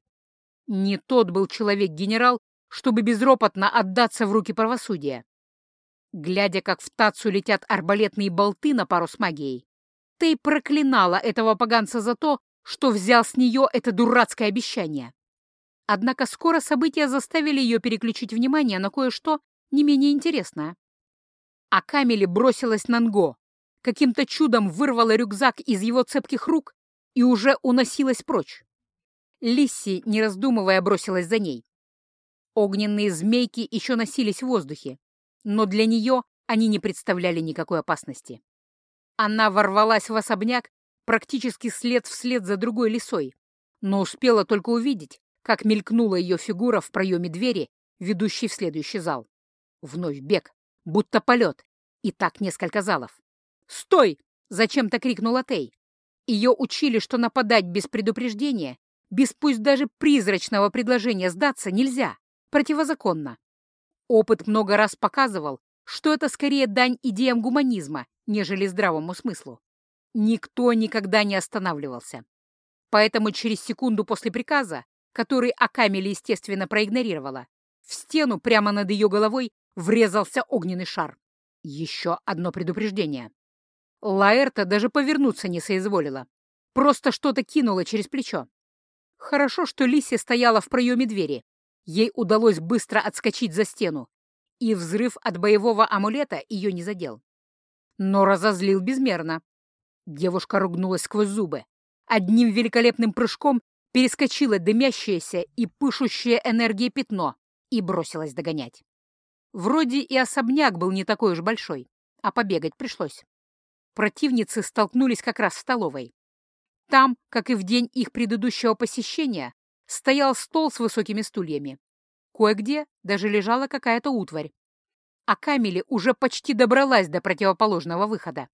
Не тот был человек-генерал, чтобы безропотно отдаться в руки правосудия. Глядя, как в Тацу летят арбалетные болты на пару с магией, Тей проклинала этого поганца за то, что взял с нее это дурацкое обещание. Однако скоро события заставили ее переключить внимание на кое-что не менее интересное. А Камили бросилась на Нго, каким-то чудом вырвала рюкзак из его цепких рук и уже уносилась прочь. Лисси, не раздумывая, бросилась за ней. Огненные змейки еще носились в воздухе, но для нее они не представляли никакой опасности. Она ворвалась в особняк практически след вслед за другой лисой, но успела только увидеть, как мелькнула ее фигура в проеме двери, ведущей в следующий зал. Вновь бег, будто полет, и так несколько залов. «Стой!» — зачем-то крикнула Тей. Ее учили, что нападать без предупреждения, без пусть даже призрачного предложения сдаться нельзя, противозаконно. Опыт много раз показывал, что это скорее дань идеям гуманизма, нежели здравому смыслу. Никто никогда не останавливался. Поэтому через секунду после приказа, который Акамели, естественно, проигнорировала, в стену прямо над ее головой врезался огненный шар. Еще одно предупреждение. Лаэрта даже повернуться не соизволила. Просто что-то кинула через плечо. Хорошо, что Лисси стояла в проеме двери. Ей удалось быстро отскочить за стену, и взрыв от боевого амулета ее не задел. Но разозлил безмерно. Девушка ругнулась сквозь зубы. Одним великолепным прыжком перескочила дымящееся и пышущее энергией пятно и бросилась догонять. Вроде и особняк был не такой уж большой, а побегать пришлось. Противницы столкнулись как раз в столовой. Там, как и в день их предыдущего посещения, стоял стол с высокими стульями. Кое-где даже лежала какая-то утварь. А Камили уже почти добралась до противоположного выхода.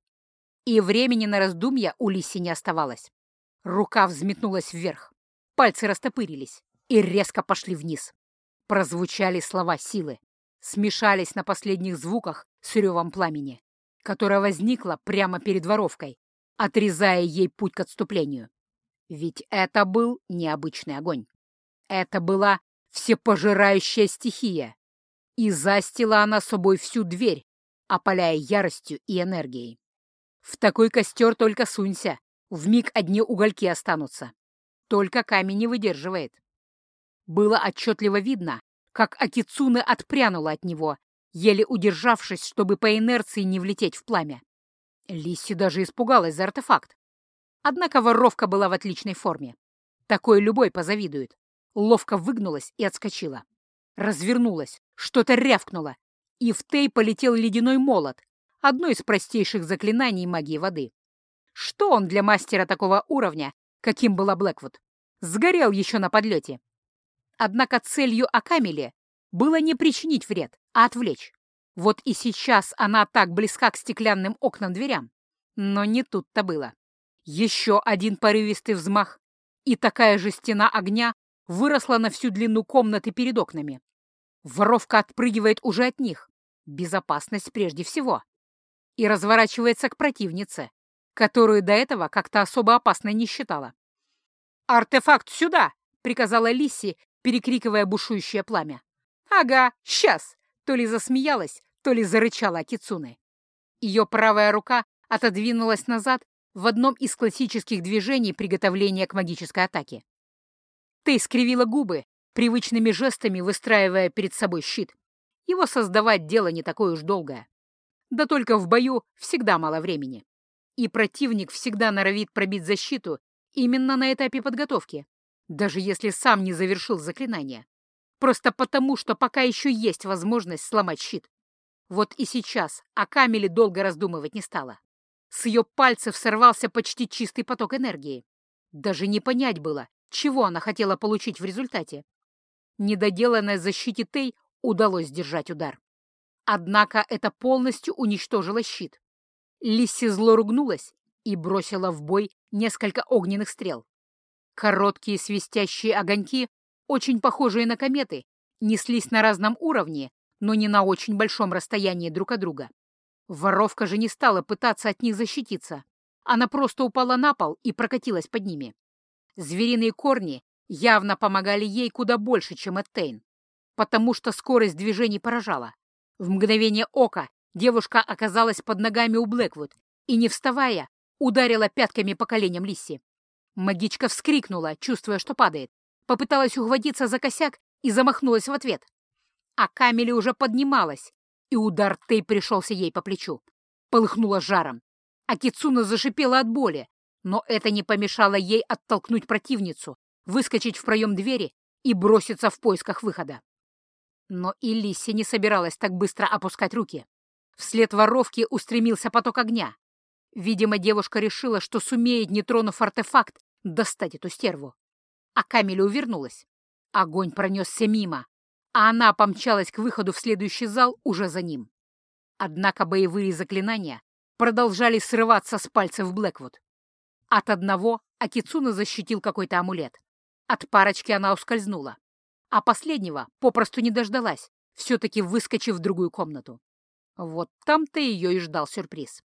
И времени на раздумья у Лисси не оставалось. Рука взметнулась вверх, пальцы растопырились и резко пошли вниз. Прозвучали слова силы, смешались на последних звуках с ревом пламени, которое возникло прямо перед воровкой, отрезая ей путь к отступлению. Ведь это был необычный огонь. Это была всепожирающая стихия, и застила она собой всю дверь, опаляя яростью и энергией. В такой костер только сунься, вмиг одни угольки останутся. Только камень не выдерживает. Было отчетливо видно, как Акицуне отпрянула от него, еле удержавшись, чтобы по инерции не влететь в пламя. Лисси даже испугалась за артефакт. Однако воровка была в отличной форме. Такой любой позавидует. Ловко выгнулась и отскочила. Развернулась, что-то рявкнула, и в Тей полетел ледяной молот, одно из простейших заклинаний магии воды. Что он для мастера такого уровня, каким была Блэквуд? Сгорел еще на подлете. Однако целью Акамели было не причинить вред, а отвлечь. Вот и сейчас она так близка к стеклянным окнам-дверям. Но не тут-то было. Еще один порывистый взмах, и такая же стена огня выросла на всю длину комнаты перед окнами. Воровка отпрыгивает уже от них. Безопасность прежде всего. И разворачивается к противнице, которую до этого как-то особо опасной не считала. «Артефакт сюда!» — приказала Лисси, перекрикивая бушующее пламя. «Ага, сейчас!» — то ли засмеялась, то ли зарычала Кицуне. Ее правая рука отодвинулась назад в одном из классических движений приготовления к магической атаке. Тей скривила губы, привычными жестами выстраивая перед собой щит. Его создавать дело не такое уж долгое. Да только в бою всегда мало времени. И противник всегда норовит пробить защиту именно на этапе подготовки, даже если сам не завершил заклинание. Просто потому, что пока еще есть возможность сломать щит. Вот и сейчас Акамели долго раздумывать не стала. С ее пальцев сорвался почти чистый поток энергии. Даже не понять было, чего она хотела получить в результате. Недоделанной защите Тей удалось сдержать удар. Однако это полностью уничтожило щит. Лисси зло ругнулась и бросила в бой несколько огненных стрел. Короткие свистящие огоньки, очень похожие на кометы, неслись на разном уровне, но не на очень большом расстоянии друг от друга. Воровка же не стала пытаться от них защититься. Она просто упала на пол и прокатилась под ними. Звериные корни явно помогали ей куда больше, чем Эттейн, потому что скорость движений поражала. В мгновение ока девушка оказалась под ногами у Блэквуд и, не вставая, ударила пятками по коленям Лисси. Магичка вскрикнула, чувствуя, что падает, попыталась ухватиться за косяк и замахнулась в ответ. А Камели уже поднималась, и удар Тей пришелся ей по плечу. Полыхнула жаром. А Кицуна зашипела от боли, но это не помешало ей оттолкнуть противницу, выскочить в проем двери и броситься в поисках выхода. Но и Лисси не собиралась так быстро опускать руки. Вслед воровке устремился поток огня. Видимо, девушка решила, что сумеет, не тронув артефакт, достать эту стерву. А Камеля увернулась. Огонь пронесся мимо, а она помчалась к выходу в следующий зал уже за ним. Однако боевые заклинания продолжали срываться с пальцев Блэквуд. От одного Акицуна защитил какой-то амулет. От парочки она ускользнула. А последнего попросту не дождалась, все-таки выскочив в другую комнату. Вот там-то ее и ждал сюрприз.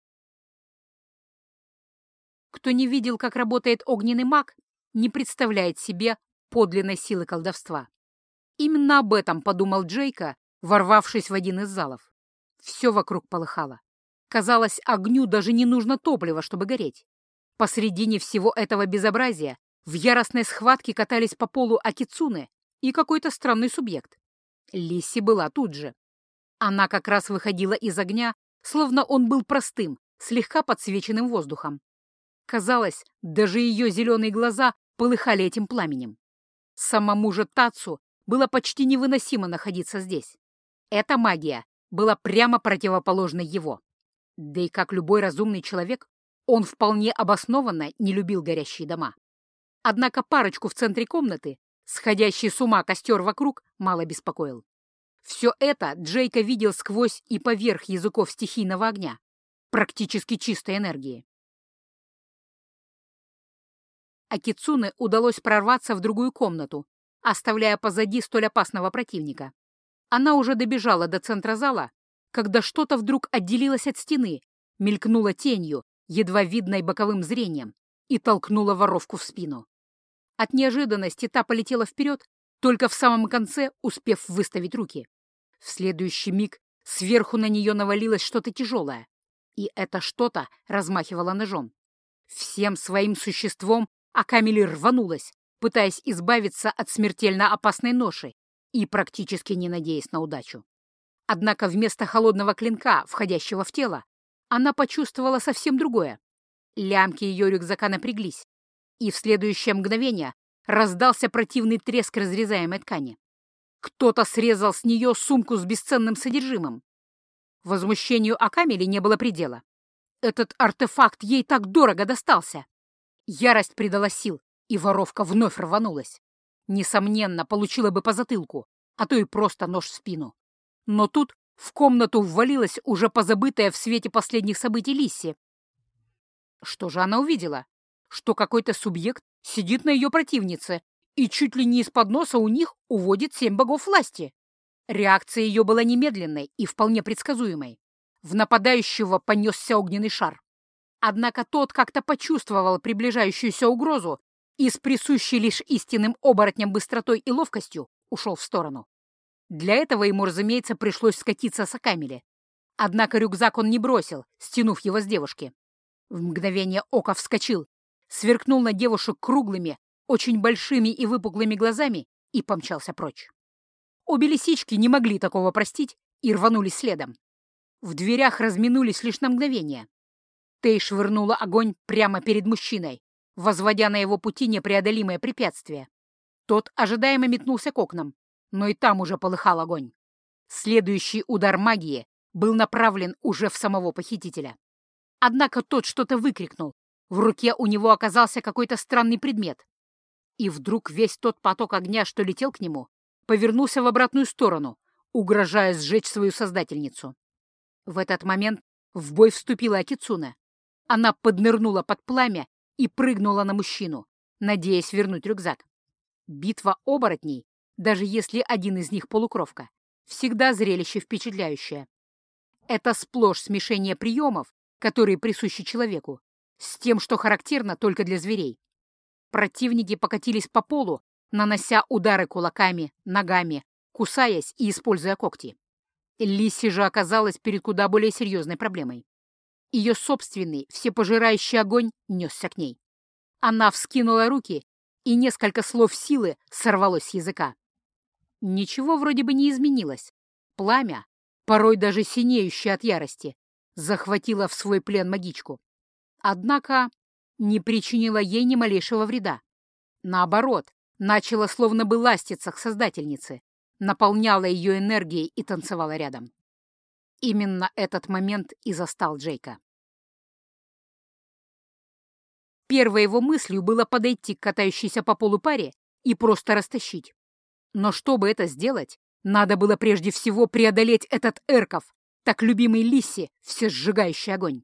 Кто не видел, как работает огненный маг, не представляет себе подлинной силы колдовства. Именно об этом подумал Джейка, ворвавшись в один из залов. Все вокруг полыхало. Казалось, огню даже не нужно топлива, чтобы гореть. Посредине всего этого безобразия в яростной схватке катались по полу Акицуне и какой-то странный субъект. Лисси была тут же. Она как раз выходила из огня, словно он был простым, слегка подсвеченным воздухом. Казалось, даже ее зеленые глаза полыхали этим пламенем. Самому же Тацу было почти невыносимо находиться здесь. Эта магия была прямо противоположной его. Да и как любой разумный человек, он вполне обоснованно не любил горящие дома. Однако парочку в центре комнаты, сходящий с ума костер вокруг, мало беспокоил. Все это Джейка видел сквозь и поверх языков стихийного огня, практически чистой энергии. Акицуне удалось прорваться в другую комнату, оставляя позади столь опасного противника. Она уже добежала до центра зала, когда что-то вдруг отделилось от стены, мелькнуло тенью, едва видной боковым зрением, и толкнула воровку в спину. От неожиданности та полетела вперед, только в самом конце успев выставить руки. В следующий миг сверху на нее навалилось что-то тяжелое, и это что-то размахивало ножом. Всем своим существом Акамели рванулась, пытаясь избавиться от смертельно опасной ноши и практически не надеясь на удачу. Однако вместо холодного клинка, входящего в тело, она почувствовала совсем другое. Лямки ее рюкзака напряглись, и в следующее мгновение раздался противный треск разрезаемой ткани. Кто-то срезал с нее сумку с бесценным содержимым. Возмущению Акамели не было предела. Этот артефакт ей так дорого достался. Ярость придала сил, и воровка вновь рванулась. несомненно, получила бы по затылку, а то и просто нож в спину. Но тут в комнату ввалилась уже позабытая в свете последних событий Лисси. Что же она увидела? Что какой-то субъект сидит на ее противнице и чуть ли не из-под носа у них уводит 7 богов власти. Реакция ее была немедленной и вполне предсказуемой. В нападающего понесся огненный шар. Однако тот как-то почувствовал приближающуюся угрозу и с присущей лишь истинным оборотням быстротой и ловкостью ушел в сторону. Для этого ему, разумеется, пришлось скатиться с Акамели. Однако рюкзак он не бросил, стянув его с девушки. В мгновение ока вскочил, сверкнул на девушек круглыми, очень большими и выпуклыми глазами и помчался прочь. Обе лисички не могли такого простить и рванулись следом. В дверях разминулись лишь на мгновение. Тей швырнула огонь прямо перед мужчиной, возводя на его пути непреодолимое препятствие. Тот ожидаемо метнулся к окнам, но и там уже полыхал огонь. Следующий удар магии был направлен уже в самого похитителя. Однако тот что-то выкрикнул. В руке у него оказался какой-то странный предмет. И вдруг весь тот поток огня, что летел к нему, повернулся в обратную сторону, угрожая сжечь свою создательницу. В этот момент в бой вступила Акицуне. Она поднырнула под пламя и прыгнула на мужчину, надеясь вернуть рюкзак. Битва оборотней, даже если один из них полукровка, всегда зрелище впечатляющее. Это сплошь смешение приемов, которые присущи человеку, с тем, что характерно только для зверей. Противники покатились по полу, нанося удары кулаками, ногами, кусаясь и используя когти. Лисси же оказалась перед куда более серьезной проблемой. Ее собственный, всепожирающий огонь несся к ней. Она вскинула руки, и несколько слов силы сорвалось с языка. Ничего вроде бы не изменилось. Пламя, порой даже синеющее от ярости, захватило в свой плен магичку. Однако не причинило ей ни малейшего вреда. Наоборот, начала словно бы ластиться к создательнице, наполняла ее энергией и танцевала рядом. Именно этот момент и застал Джейка. Первой его мыслью было подойти к катающейся по полу паре и просто растащить. Но чтобы это сделать, надо было прежде всего преодолеть этот Эрков, так любимый Лисси, всесжигающий огонь.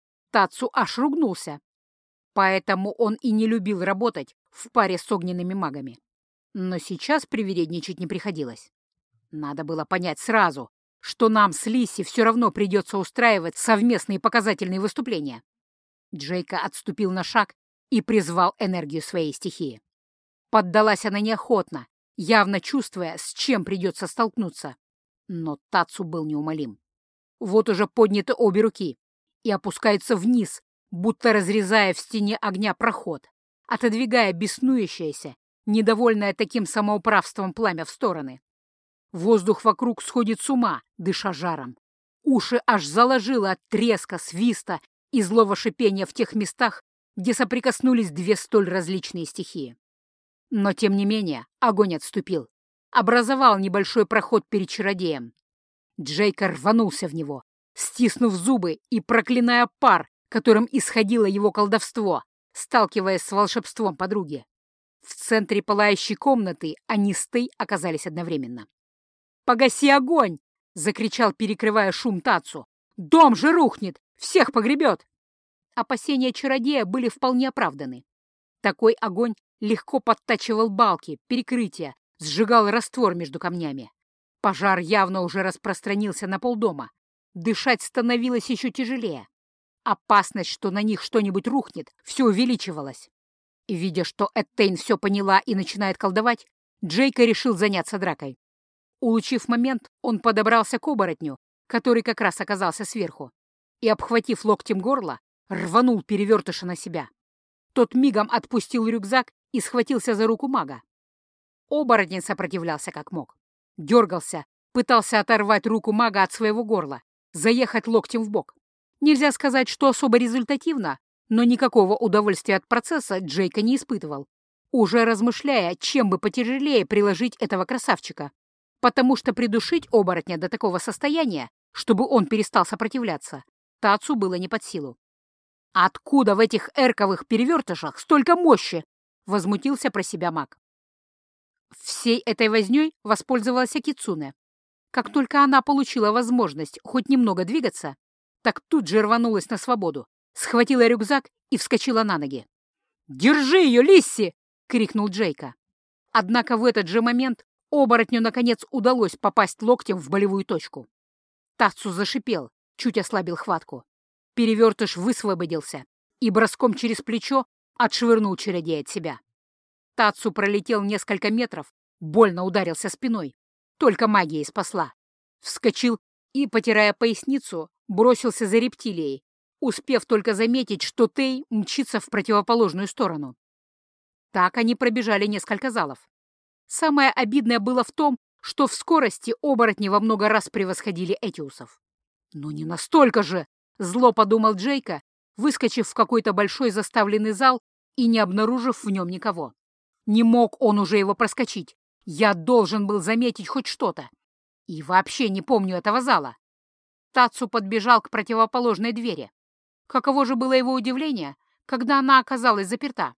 Тацу аж ругнулся. Поэтому он и не любил работать в паре с огненными магами. Но сейчас привередничать не приходилось. Надо было понять сразу, что нам с Лисси все равно придется устраивать совместные показательные выступления. Джейка отступил на шаг и призвал энергию своей стихии. Поддалась она неохотно, явно чувствуя, с чем придется столкнуться. Но Тацу был неумолим. Вот уже подняты обе руки и опускаются вниз, будто разрезая в стене огня проход, отодвигая беснующееся, недовольное таким самоуправством пламя в стороны. Воздух вокруг сходит с ума, дыша жаром. Уши аж заложило от треска, свиста и злого шипения в тех местах, где соприкоснулись две столь различные стихии. Но, тем не менее, огонь отступил, образовал небольшой проход перед чародеем. Джейка рванулся в него, стиснув зубы и проклиная пар, которым исходило его колдовство, сталкиваясь с волшебством подруги. В центре пылающей комнаты они с Тей оказались одновременно. «Погаси огонь!» — закричал, перекрывая шум Тацу. «Дом же рухнет! Всех погребет!» Опасения чародея были вполне оправданы. Такой огонь легко подтачивал балки, перекрытия, сжигал раствор между камнями. Пожар явно уже распространился на полдома. Дышать становилось еще тяжелее. Опасность, что на них что-нибудь рухнет, все увеличивалась. Видя, что Эттейн все поняла и начинает колдовать, Джейка решил заняться дракой. Улучив момент, он подобрался к оборотню, который как раз оказался сверху, и, обхватив локтем горло, рванул перевертыша на себя. Тот мигом отпустил рюкзак и схватился за руку мага. Оборотень сопротивлялся как мог. Дергался, пытался оторвать руку мага от своего горла, заехать локтем в бок. Нельзя сказать, что особо результативно, но никакого удовольствия от процесса Джейка не испытывал, уже размышляя, чем бы потяжелее приложить этого красавчика, потому что придушить оборотня до такого состояния, чтобы он перестал сопротивляться, Тацу было не под силу. «Откуда в этих эрковых перевертышах столько мощи?» — возмутился про себя маг. Всей этой вознёй воспользовалась Кицуне. Как только она получила возможность хоть немного двигаться, так тут же рванулась на свободу, схватила рюкзак и вскочила на ноги. «Держи ее, Лисси!» — крикнул Джейка. Однако в этот же момент оборотню наконец удалось попасть локтем в болевую точку. Тацу зашипел, чуть ослабил хватку. Перевертыш высвободился и броском через плечо отшвырнул чародея от себя. Тацу пролетел несколько метров, больно ударился спиной. Только магия спасла. Вскочил и, потирая поясницу, бросился за рептилией, успев только заметить, что Тей мчится в противоположную сторону. Так они пробежали несколько залов. Самое обидное было в том, что в скорости оборотни во много раз превосходили Этиусов. «Ну не настолько же!» — зло подумал Джейка, выскочив в какой-то большой заставленный зал и не обнаружив в нем никого. Не мог он уже его проскочить. Я должен был заметить хоть что-то. И вообще не помню этого зала. Тацу подбежал к противоположной двери. Каково же было его удивление, когда она оказалась заперта.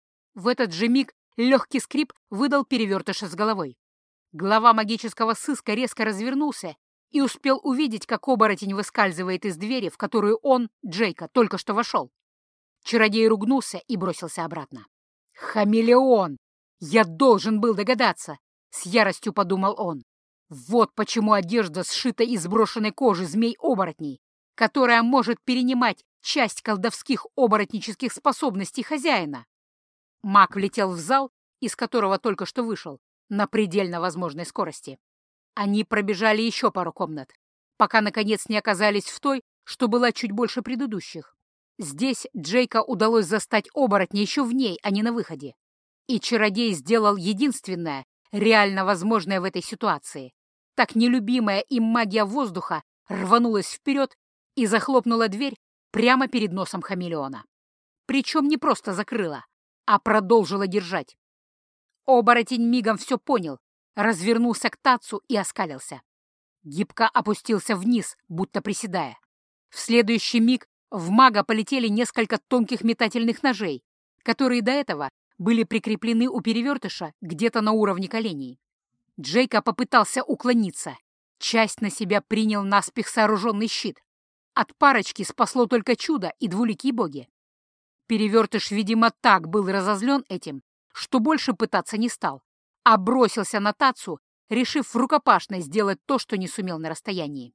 В этот же миг легкий скрип выдал перевертыша с головой. Глава магического сыска резко развернулся и успел увидеть, как оборотень выскальзывает из двери, в которую он, Джейка, только что вошел. Чародей ругнулся и бросился обратно. «Хамелеон! Я должен был догадаться!» — с яростью подумал он. «Вот почему одежда сшита из брошенной кожи змей-оборотней, которая может перенимать часть колдовских оборотнических способностей хозяина». Маг влетел в зал, из которого только что вышел, на предельно возможной скорости. Они пробежали еще пару комнат, пока, наконец, не оказались в той, что была чуть больше предыдущих. Здесь Джейка удалось застать оборотня еще в ней, а не на выходе. И чародей сделал единственное, реально возможное в этой ситуации. Так нелюбимая им магия воздуха рванулась вперед и захлопнула дверь прямо перед носом хамелеона. Причем не просто закрыла, а продолжила держать. Оборотень мигом все понял, развернулся к Тацу и оскалился. Гибко опустился вниз, будто приседая. В следующий миг в мага полетели несколько тонких метательных ножей, которые до этого были прикреплены у перевертыша где-то на уровне коленей. Джейка попытался уклониться. Часть на себя принял наспех сооруженный щит. От парочки спасло только чудо и двуликие боги. Перевертыш, видимо, так был разозлен этим, что больше пытаться не стал, а бросился на Тацу, решив в рукопашной сделать то, что не сумел на расстоянии.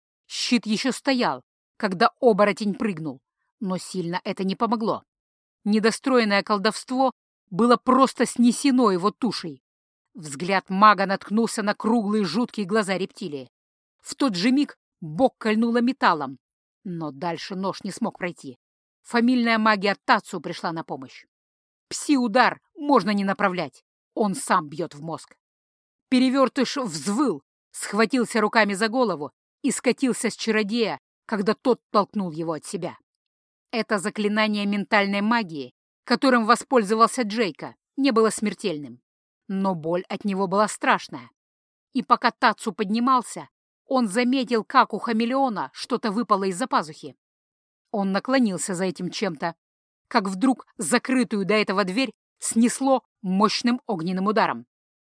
Щит еще стоял, когда оборотень прыгнул, но сильно это не помогло. Недостроенное колдовство было просто снесено его тушей. Взгляд мага наткнулся на круглые жуткие глаза рептилии. В тот же миг бок кольнуло металлом, но дальше нож не смог пройти. Фамильная магия Тацу пришла на помощь. Пси-удар можно не направлять, он сам бьет в мозг. Перевертыш взвыл, схватился руками за голову и скатился с чародея, когда тот толкнул его от себя. Это заклинание ментальной магии, которым воспользовался Джейка, не было смертельным, но боль от него была страшная. И пока Тацу поднимался, он заметил, как у хамелеона что-то выпало из-за пазухи. Он наклонился за этим чем-то, как вдруг закрытую до этого дверь снесло мощным огненным ударом.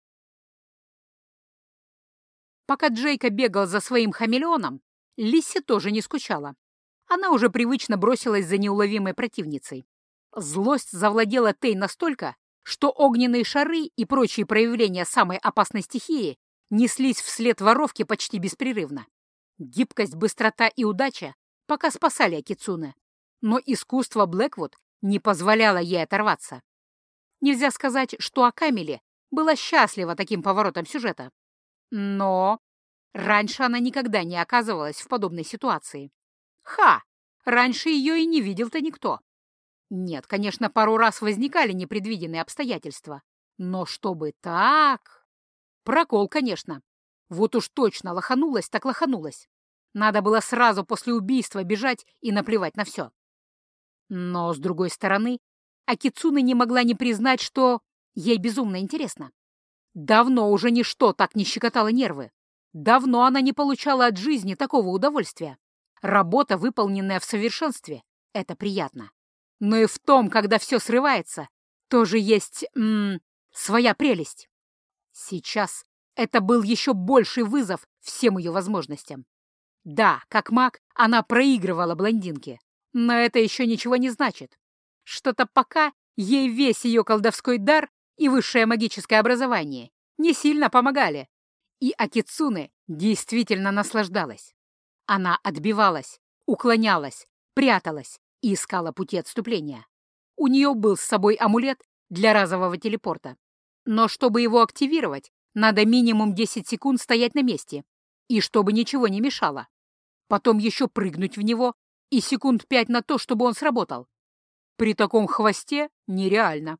Пока Джейка бегал за своим хамелеоном, Лисси тоже не скучала. Она уже привычно бросилась за неуловимой противницей. Злость завладела Тей настолько, что огненные шары и прочие проявления самой опасной стихии неслись вслед воровке почти беспрерывно. Гибкость, быстрота и удача пока спасали Акицуне, но искусство Блэквуд не позволяло ей оторваться. Нельзя сказать, что Акамеле была счастлива таким поворотом сюжета. Но раньше она никогда не оказывалась в подобной ситуации. Раньше ее и не видел-то никто. Нет, конечно, пару раз возникали непредвиденные обстоятельства, но чтобы так... Прокол, конечно. Вот уж точно лоханулась так лоханулась. Надо было сразу после убийства бежать и наплевать на все. Но, с другой стороны, Акицуне не могла не признать, что ей безумно интересно. Давно уже ничто так не щекотало нервы. Давно она не получала от жизни такого удовольствия. Работа, выполненная в совершенстве, это приятно. Но и в том, когда все срывается, тоже есть своя прелесть. Сейчас это был еще больший вызов всем ее возможностям. Да, как маг, она проигрывала блондинке, но это еще ничего не значит. Что-то пока ей весь ее колдовской дар и высшее магическое образование не сильно помогали. И Акицуне действительно наслаждалась. Она отбивалась, уклонялась, пряталась и искала пути отступления. У нее был с собой амулет для разового телепорта. Но чтобы его активировать, надо минимум 10 секунд стоять на месте, и чтобы ничего не мешало. Потом еще прыгнуть в него и секунд 5 на то, чтобы он сработал. При таком хвосте нереально.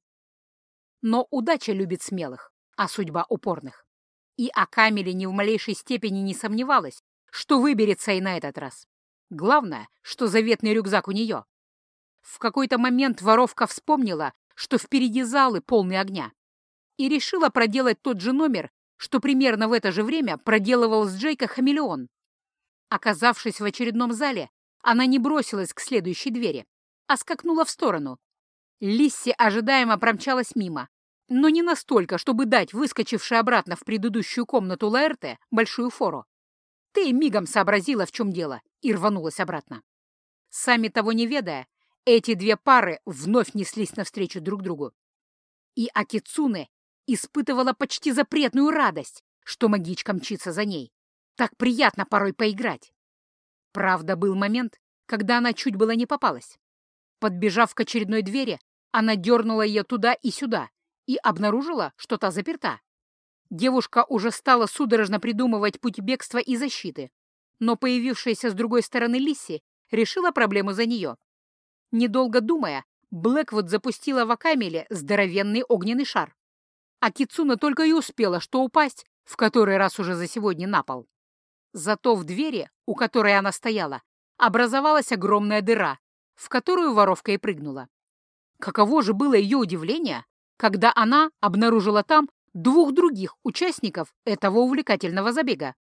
Но удача любит смелых, а судьба упорных. И Акамеле ни в малейшей степени не сомневалась, что выберется и на этот раз. Главное, что заветный рюкзак у нее. В какой-то момент воровка вспомнила, что впереди залы полны огня, и решила проделать тот же номер, что примерно в это же время проделывал с Джейко хамелеон. Оказавшись в очередном зале, она не бросилась к следующей двери, а скакнула в сторону. Лисси ожидаемо промчалась мимо, но не настолько, чтобы дать выскочившей обратно в предыдущую комнату Лаэрте большую фору. Тей мигом сообразила, в чем дело, и рванулась обратно. Сами того не ведая, эти две пары вновь неслись навстречу друг другу. И Акицуне испытывала почти запретную радость, что магичка мчится за ней. Так приятно порой поиграть. Правда, был момент, когда она чуть было не попалась. Подбежав к очередной двери, она дернула ее туда и сюда и обнаружила, что та заперта. Девушка уже стала судорожно придумывать путь бегства и защиты, но появившаяся с другой стороны Лисси решила проблему за нее. Недолго думая, Блэквуд запустила в Акамеле здоровенный огненный шар. А Кицуна только и успела что упасть, в который раз уже за сегодня на пол. Зато в двери, у которой она стояла, образовалась огромная дыра, в которую воровка и прыгнула. Каково же было ее удивление, когда она обнаружила там двух других участников этого увлекательного забега.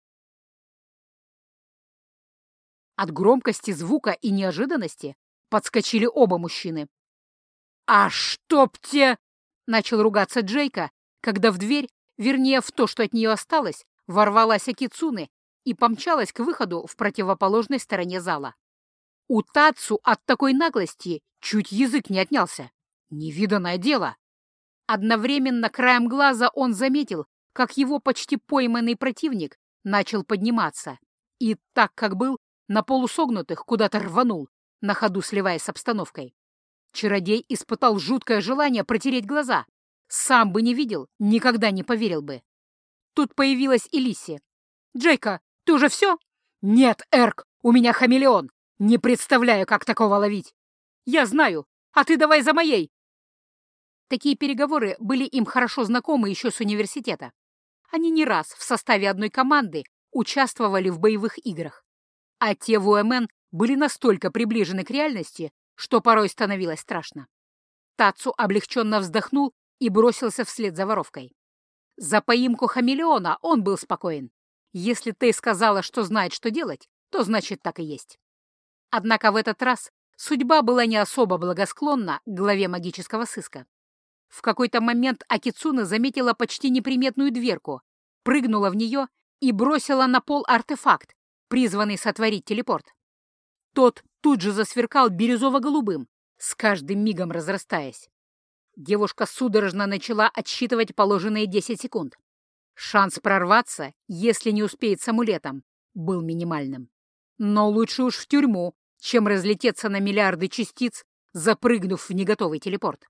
От громкости звука и неожиданности подскочили оба мужчины. «А чтоб те!» — начал ругаться Джейко, когда в дверь, вернее, в то, что от нее осталось, ворвалась Акицуне и помчалась к выходу в противоположной стороне зала. У Тацу от такой наглости чуть язык не отнялся. Невиданное дело. Одновременно краем глаза он заметил, как его почти пойманный противник начал подниматься и, так как был, на полусогнутых куда-то рванул, на ходу сливаясь с обстановкой. Чародей испытал жуткое желание протереть глаза. Сам бы не видел, никогда не поверил бы. Тут появилась и Лисси. «Джейко, ты уже все?» «Нет, Эрк, у меня хамелеон. Не представляю, как такого ловить». «Я знаю, а ты давай за моей». Такие переговоры были им хорошо знакомы еще с университета. Они не раз в составе одной команды участвовали в боевых играх. А те в УМН были настолько приближены к реальности, что порой становилось страшно. Тацу облегченно вздохнул и бросился вслед за воровкой. За поимку хамелеона он был спокоен. Если Тей сказала, что знает, что делать, то значит так и есть. Однако в этот раз судьба была не особо благосклонна к главе магического сыска. В какой-то момент Акицуна заметила почти неприметную дверку, прыгнула в нее и бросила на пол артефакт, призванный сотворить телепорт. Тот тут же засверкал бирюзово-голубым, с каждым мигом разрастаясь. Девушка судорожно начала отсчитывать положенные 10 секунд. Шанс прорваться, если не успеет с амулетом, был минимальным. Но лучше уж в тюрьму, чем разлететься на миллиарды частиц, запрыгнув в неготовый телепорт.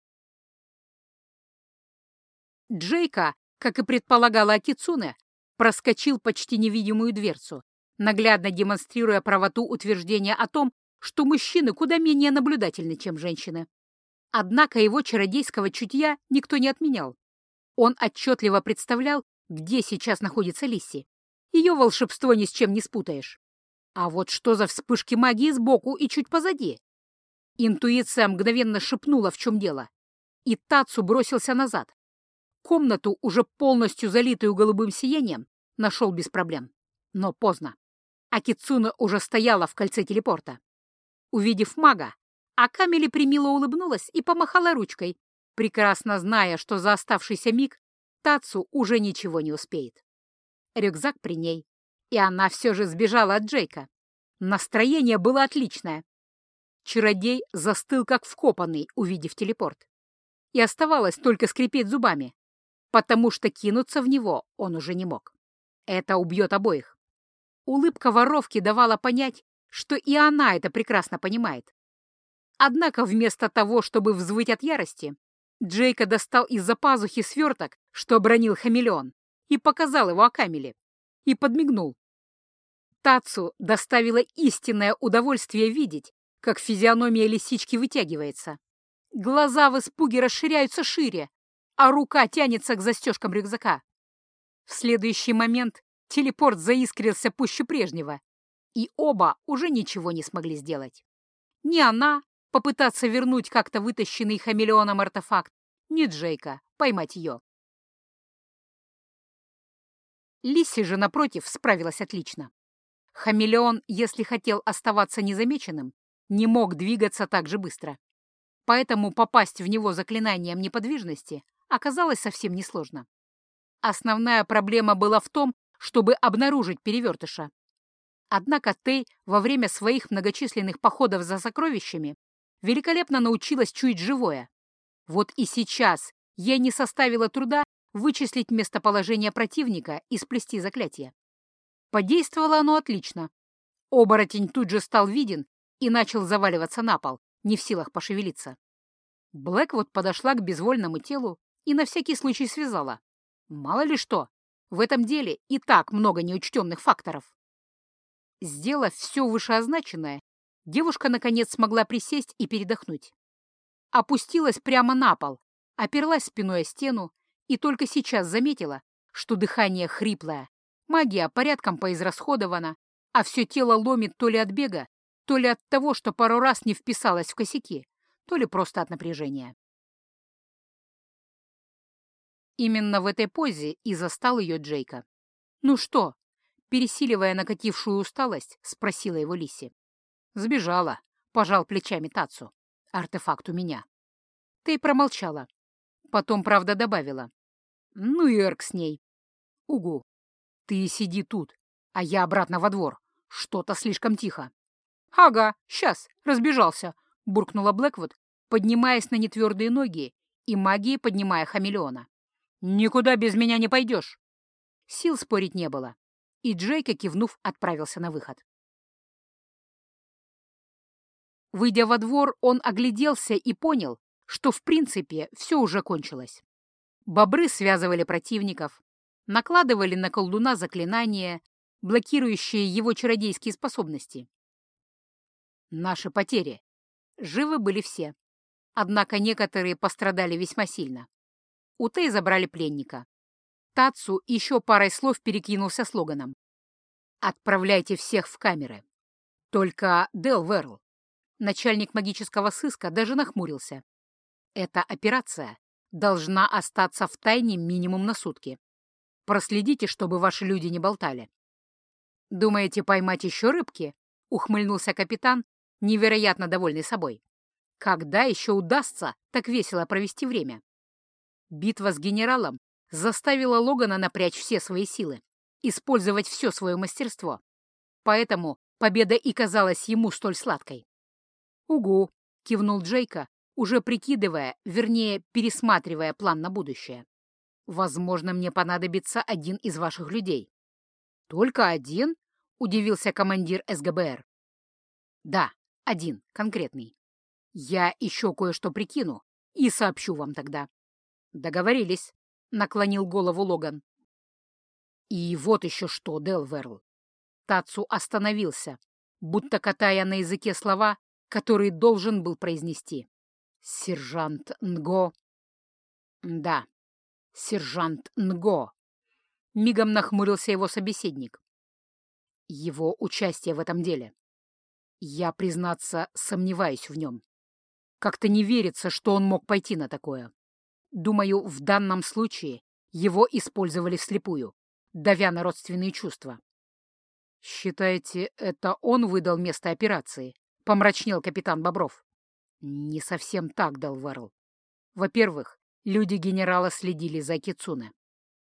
Джейко, как и предполагала Акицуне, проскочил почти невидимую дверцу, наглядно демонстрируя правоту утверждения о том, что мужчины куда менее наблюдательны, чем женщины. Однако его чародейского чутья никто не отменял. Он отчетливо представлял, где сейчас находится Лисси. Ее волшебство ни с чем не спутаешь. А вот что за вспышки магии сбоку и чуть позади? Интуиция мгновенно шепнула, в чем дело. И Тацу бросился назад. Комнату, уже полностью залитую голубым сиянием, нашел без проблем. Но поздно. Акицуна уже стояла в кольце телепорта. Увидев мага, Акамеле примило улыбнулась и помахала ручкой, прекрасно зная, что за оставшийся миг Тацу уже ничего не успеет. Рюкзак при ней, и она все же сбежала от Джейка. Настроение было отличное. Чародей застыл как вкопанный, увидев телепорт. И оставалось только скрипеть зубами, потому что кинуться в него он уже не мог. Это убьет обоих. Улыбка воровки давала понять, что и она это прекрасно понимает. Однако вместо того, чтобы взвыть от ярости, Джейка достал из-за пазухи сверток, что обронил хамелеон, и показал его Акамеле, и подмигнул. Тацу доставило истинное удовольствие видеть, как физиономия лисички вытягивается. Глаза в испуге расширяются шире, а рука тянется к застежкам рюкзака. В следующий момент телепорт заискрился пуще прежнего, и оба уже ничего не смогли сделать. Ни она попытаться вернуть как-то вытащенный хамелеоном артефакт, ни Джейка поймать ее. Лисси же, напротив, справилась отлично. Хамелеон, если хотел оставаться незамеченным, не мог двигаться так же быстро. Поэтому попасть в него заклинанием неподвижности оказалось совсем несложно. Основная проблема была в том, чтобы обнаружить перевертыша. Однако Тей во время своих многочисленных походов за сокровищами великолепно научилась чуять живое. Вот и сейчас ей не составило труда вычислить местоположение противника и сплести заклятие. Подействовало оно отлично. Оборотень тут же стал виден и начал заваливаться на пол, не в силах пошевелиться. Блэквуд подошла к безвольному телу и на всякий случай связала. Мало ли что, в этом деле и так много неучтенных факторов. Сделав все вышеозначенное, девушка наконец смогла присесть и передохнуть. Опустилась прямо на пол, оперлась спиной о стену и только сейчас заметила, что дыхание хриплое, магия порядком поизрасходована, а все тело ломит то ли от бега, то ли от того, что пару раз не вписалась в косяки, то ли просто от напряжения. Именно в этой позе и застал ее Джейка. «Ну что?» — пересиливая накатившую усталость, спросила его Лисси. «Сбежала», — пожал плечами Тацу. «Артефакт у меня». Ты промолчала. Потом, правда, добавила. «Ну и эрк с ней». «Угу. Ты сиди тут, а я обратно во двор. Что-то слишком тихо». «Ага, сейчас, разбежался», — буркнула Блэквуд, поднимаясь на нетвердые ноги и магией поднимая хамелеона. «Никуда без меня не пойдешь». Сил спорить не было, и Джейка, кивнув, отправился на выход. Выйдя во двор, он огляделся и понял, что в принципе все уже кончилось. Бобры связывали противников, накладывали на колдуна заклинания, блокирующие его чародейские способности. Наши потери. Живы были все. Однако некоторые пострадали весьма сильно. У Тей забрали пленника. Тацу еще парой слов перекинулся слоганом. «Отправляйте всех в камеры. Только Дел Верл». Начальник магического сыска даже нахмурился. «Эта операция должна остаться в тайне минимум на сутки. Проследите, чтобы ваши люди не болтали». «Думаете поймать еще рыбки?» — ухмыльнулся капитан, невероятно довольный собой. «Когда еще удастся так весело провести время?» Битва с генералом заставила Логана напрячь все свои силы, использовать все свое мастерство. Поэтому победа и казалась ему столь сладкой. «Угу», — кивнул Джейка, уже прикидывая, вернее, пересматривая план на будущее. «Возможно, мне понадобится один из ваших людей». «Только один?» — удивился командир СГБР. «Да, один, конкретный. Я еще кое-что прикину и сообщу вам тогда». «Договорились», — наклонил голову Логан. «И вот еще что, Дел Верл». Тацу остановился, будто катая на языке слова, которые должен был произнести. «Сержант Нго». «Да, сержант Нго», — мигом нахмурился его собеседник. «Его участие в этом деле. Я, признаться, сомневаюсь в нем. Как-то не верится, что он мог пойти на такое. Думаю, в данном случае его использовали вслепую, давя на родственные чувства». «Считаете, это он выдал место операции?» — помрачнел капитан Бобров. «Не совсем так, Дел Верл. Во-первых, люди генерала следили за Кицуне.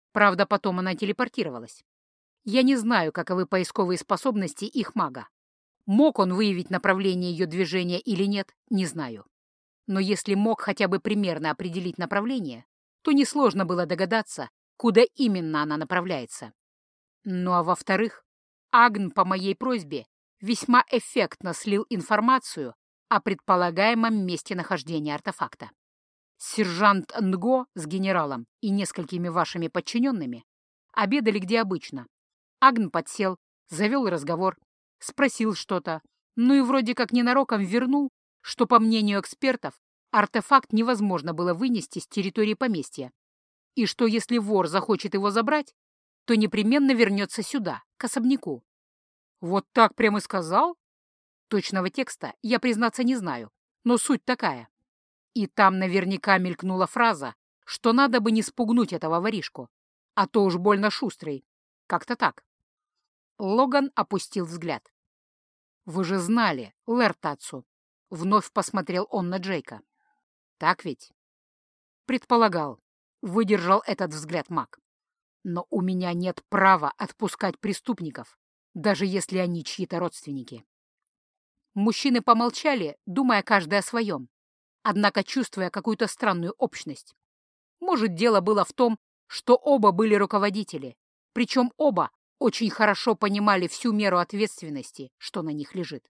Правда, потом она телепортировалась. Я не знаю, каковы поисковые способности их мага. Мог он выявить направление ее движения или нет, не знаю. Но если мог хотя бы примерно определить направление, то несложно было догадаться, куда именно она направляется. Ну а во-вторых, Агн по моей просьбе весьма эффектно слил информацию о предполагаемом месте нахождения артефакта. Сержант Нго с генералом и несколькими вашими подчиненными обедали где обычно. Агн подсел, завел разговор, спросил что-то, ну и вроде как ненароком вернул, что, по мнению экспертов, артефакт невозможно было вынести с территории поместья, и что если вор захочет его забрать, то непременно вернется сюда, к особняку. Вот так прямо и сказал? Точного текста я, признаться, не знаю, но суть такая. И там наверняка мелькнула фраза, что надо бы не спугнуть этого воришку, а то уж больно шустрый. Как-то так. Логан опустил взгляд. «Вы же знали, Лэр Татсу», — вновь посмотрел он на Джейка. «Так ведь?» «Предполагал», — выдержал этот взгляд маг. «Но у меня нет права отпускать преступников, даже если они чьи-то родственники». Мужчины помолчали, думая каждый о своем, однако чувствуя какую-то странную общность. Может, дело было в том, что оба были руководители, причем оба очень хорошо понимали всю меру ответственности, что на них лежит.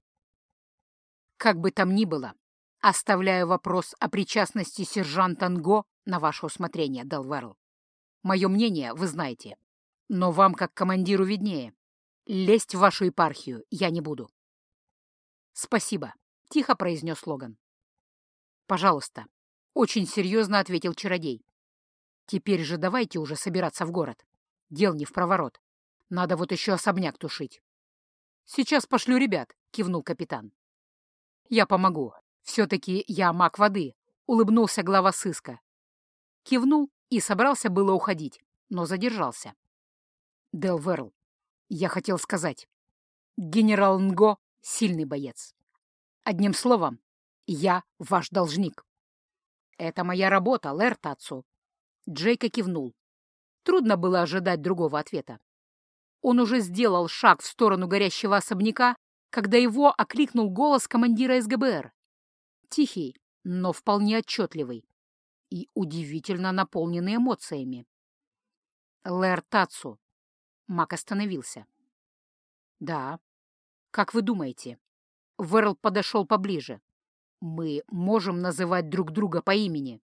Как бы там ни было, оставляю вопрос о причастности сержанта Нго на ваше усмотрение, Делверл. Мое мнение вы знаете, но вам, как командиру, виднее. Лезть в вашу епархию я не буду. «Спасибо», — тихо произнес Логан. «Пожалуйста», — очень серьезно ответил чародей. «Теперь же давайте уже собираться в город. Дел не впроворот. Надо вот еще особняк тушить». «Сейчас пошлю ребят», — кивнул капитан. «Я помогу. Все-таки я маг воды», — улыбнулся глава сыска. Кивнул и собрался было уходить, но задержался. «Делверл, я хотел сказать, генерал Нго — сильный боец. Одним словом, я ваш должник». «Это моя работа, Лэр Татсу». Джейка кивнул. Трудно было ожидать другого ответа. Он уже сделал шаг в сторону горящего особняка, когда его окликнул голос командира СГБР. Тихий, но вполне отчетливый и удивительно наполненный эмоциями. «Лэр Татсу». Мак остановился. «Да. Как вы думаете?» Верл подошел поближе. «Мы можем называть друг друга по имени?»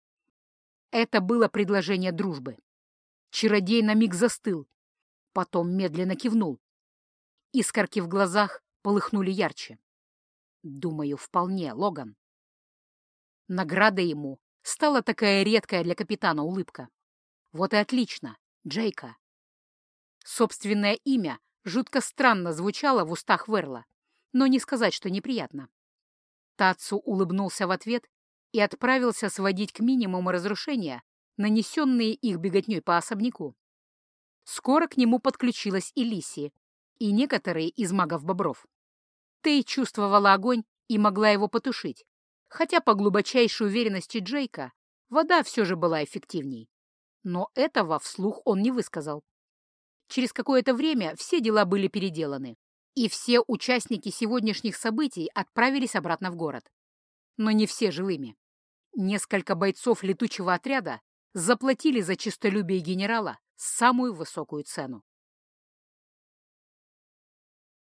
Это было предложение дружбы. Чародей на миг застыл, потом медленно кивнул. Искорки в глазах полыхнули ярче. «Думаю, вполне, Логан». Награда ему стала такая редкая для капитана улыбка. Вот и отлично, Джейка. Собственное имя жутко странно звучало в устах Верла, но не сказать, что неприятно. Татсу улыбнулся в ответ и отправился сводить к минимуму разрушения, нанесенные их беготней по особняку. Скоро к нему подключилась и Лиси, и некоторые из магов-бобров. Тей чувствовала огонь и могла его потушить, хотя по глубочайшей уверенности Джейка вода все же была эффективней. Но этого вслух он не высказал. Через какое-то время все дела были переделаны, и все участники сегодняшних событий отправились обратно в город. Но не все живыми. Несколько бойцов летучего отряда заплатили за честолюбие генерала самую высокую цену.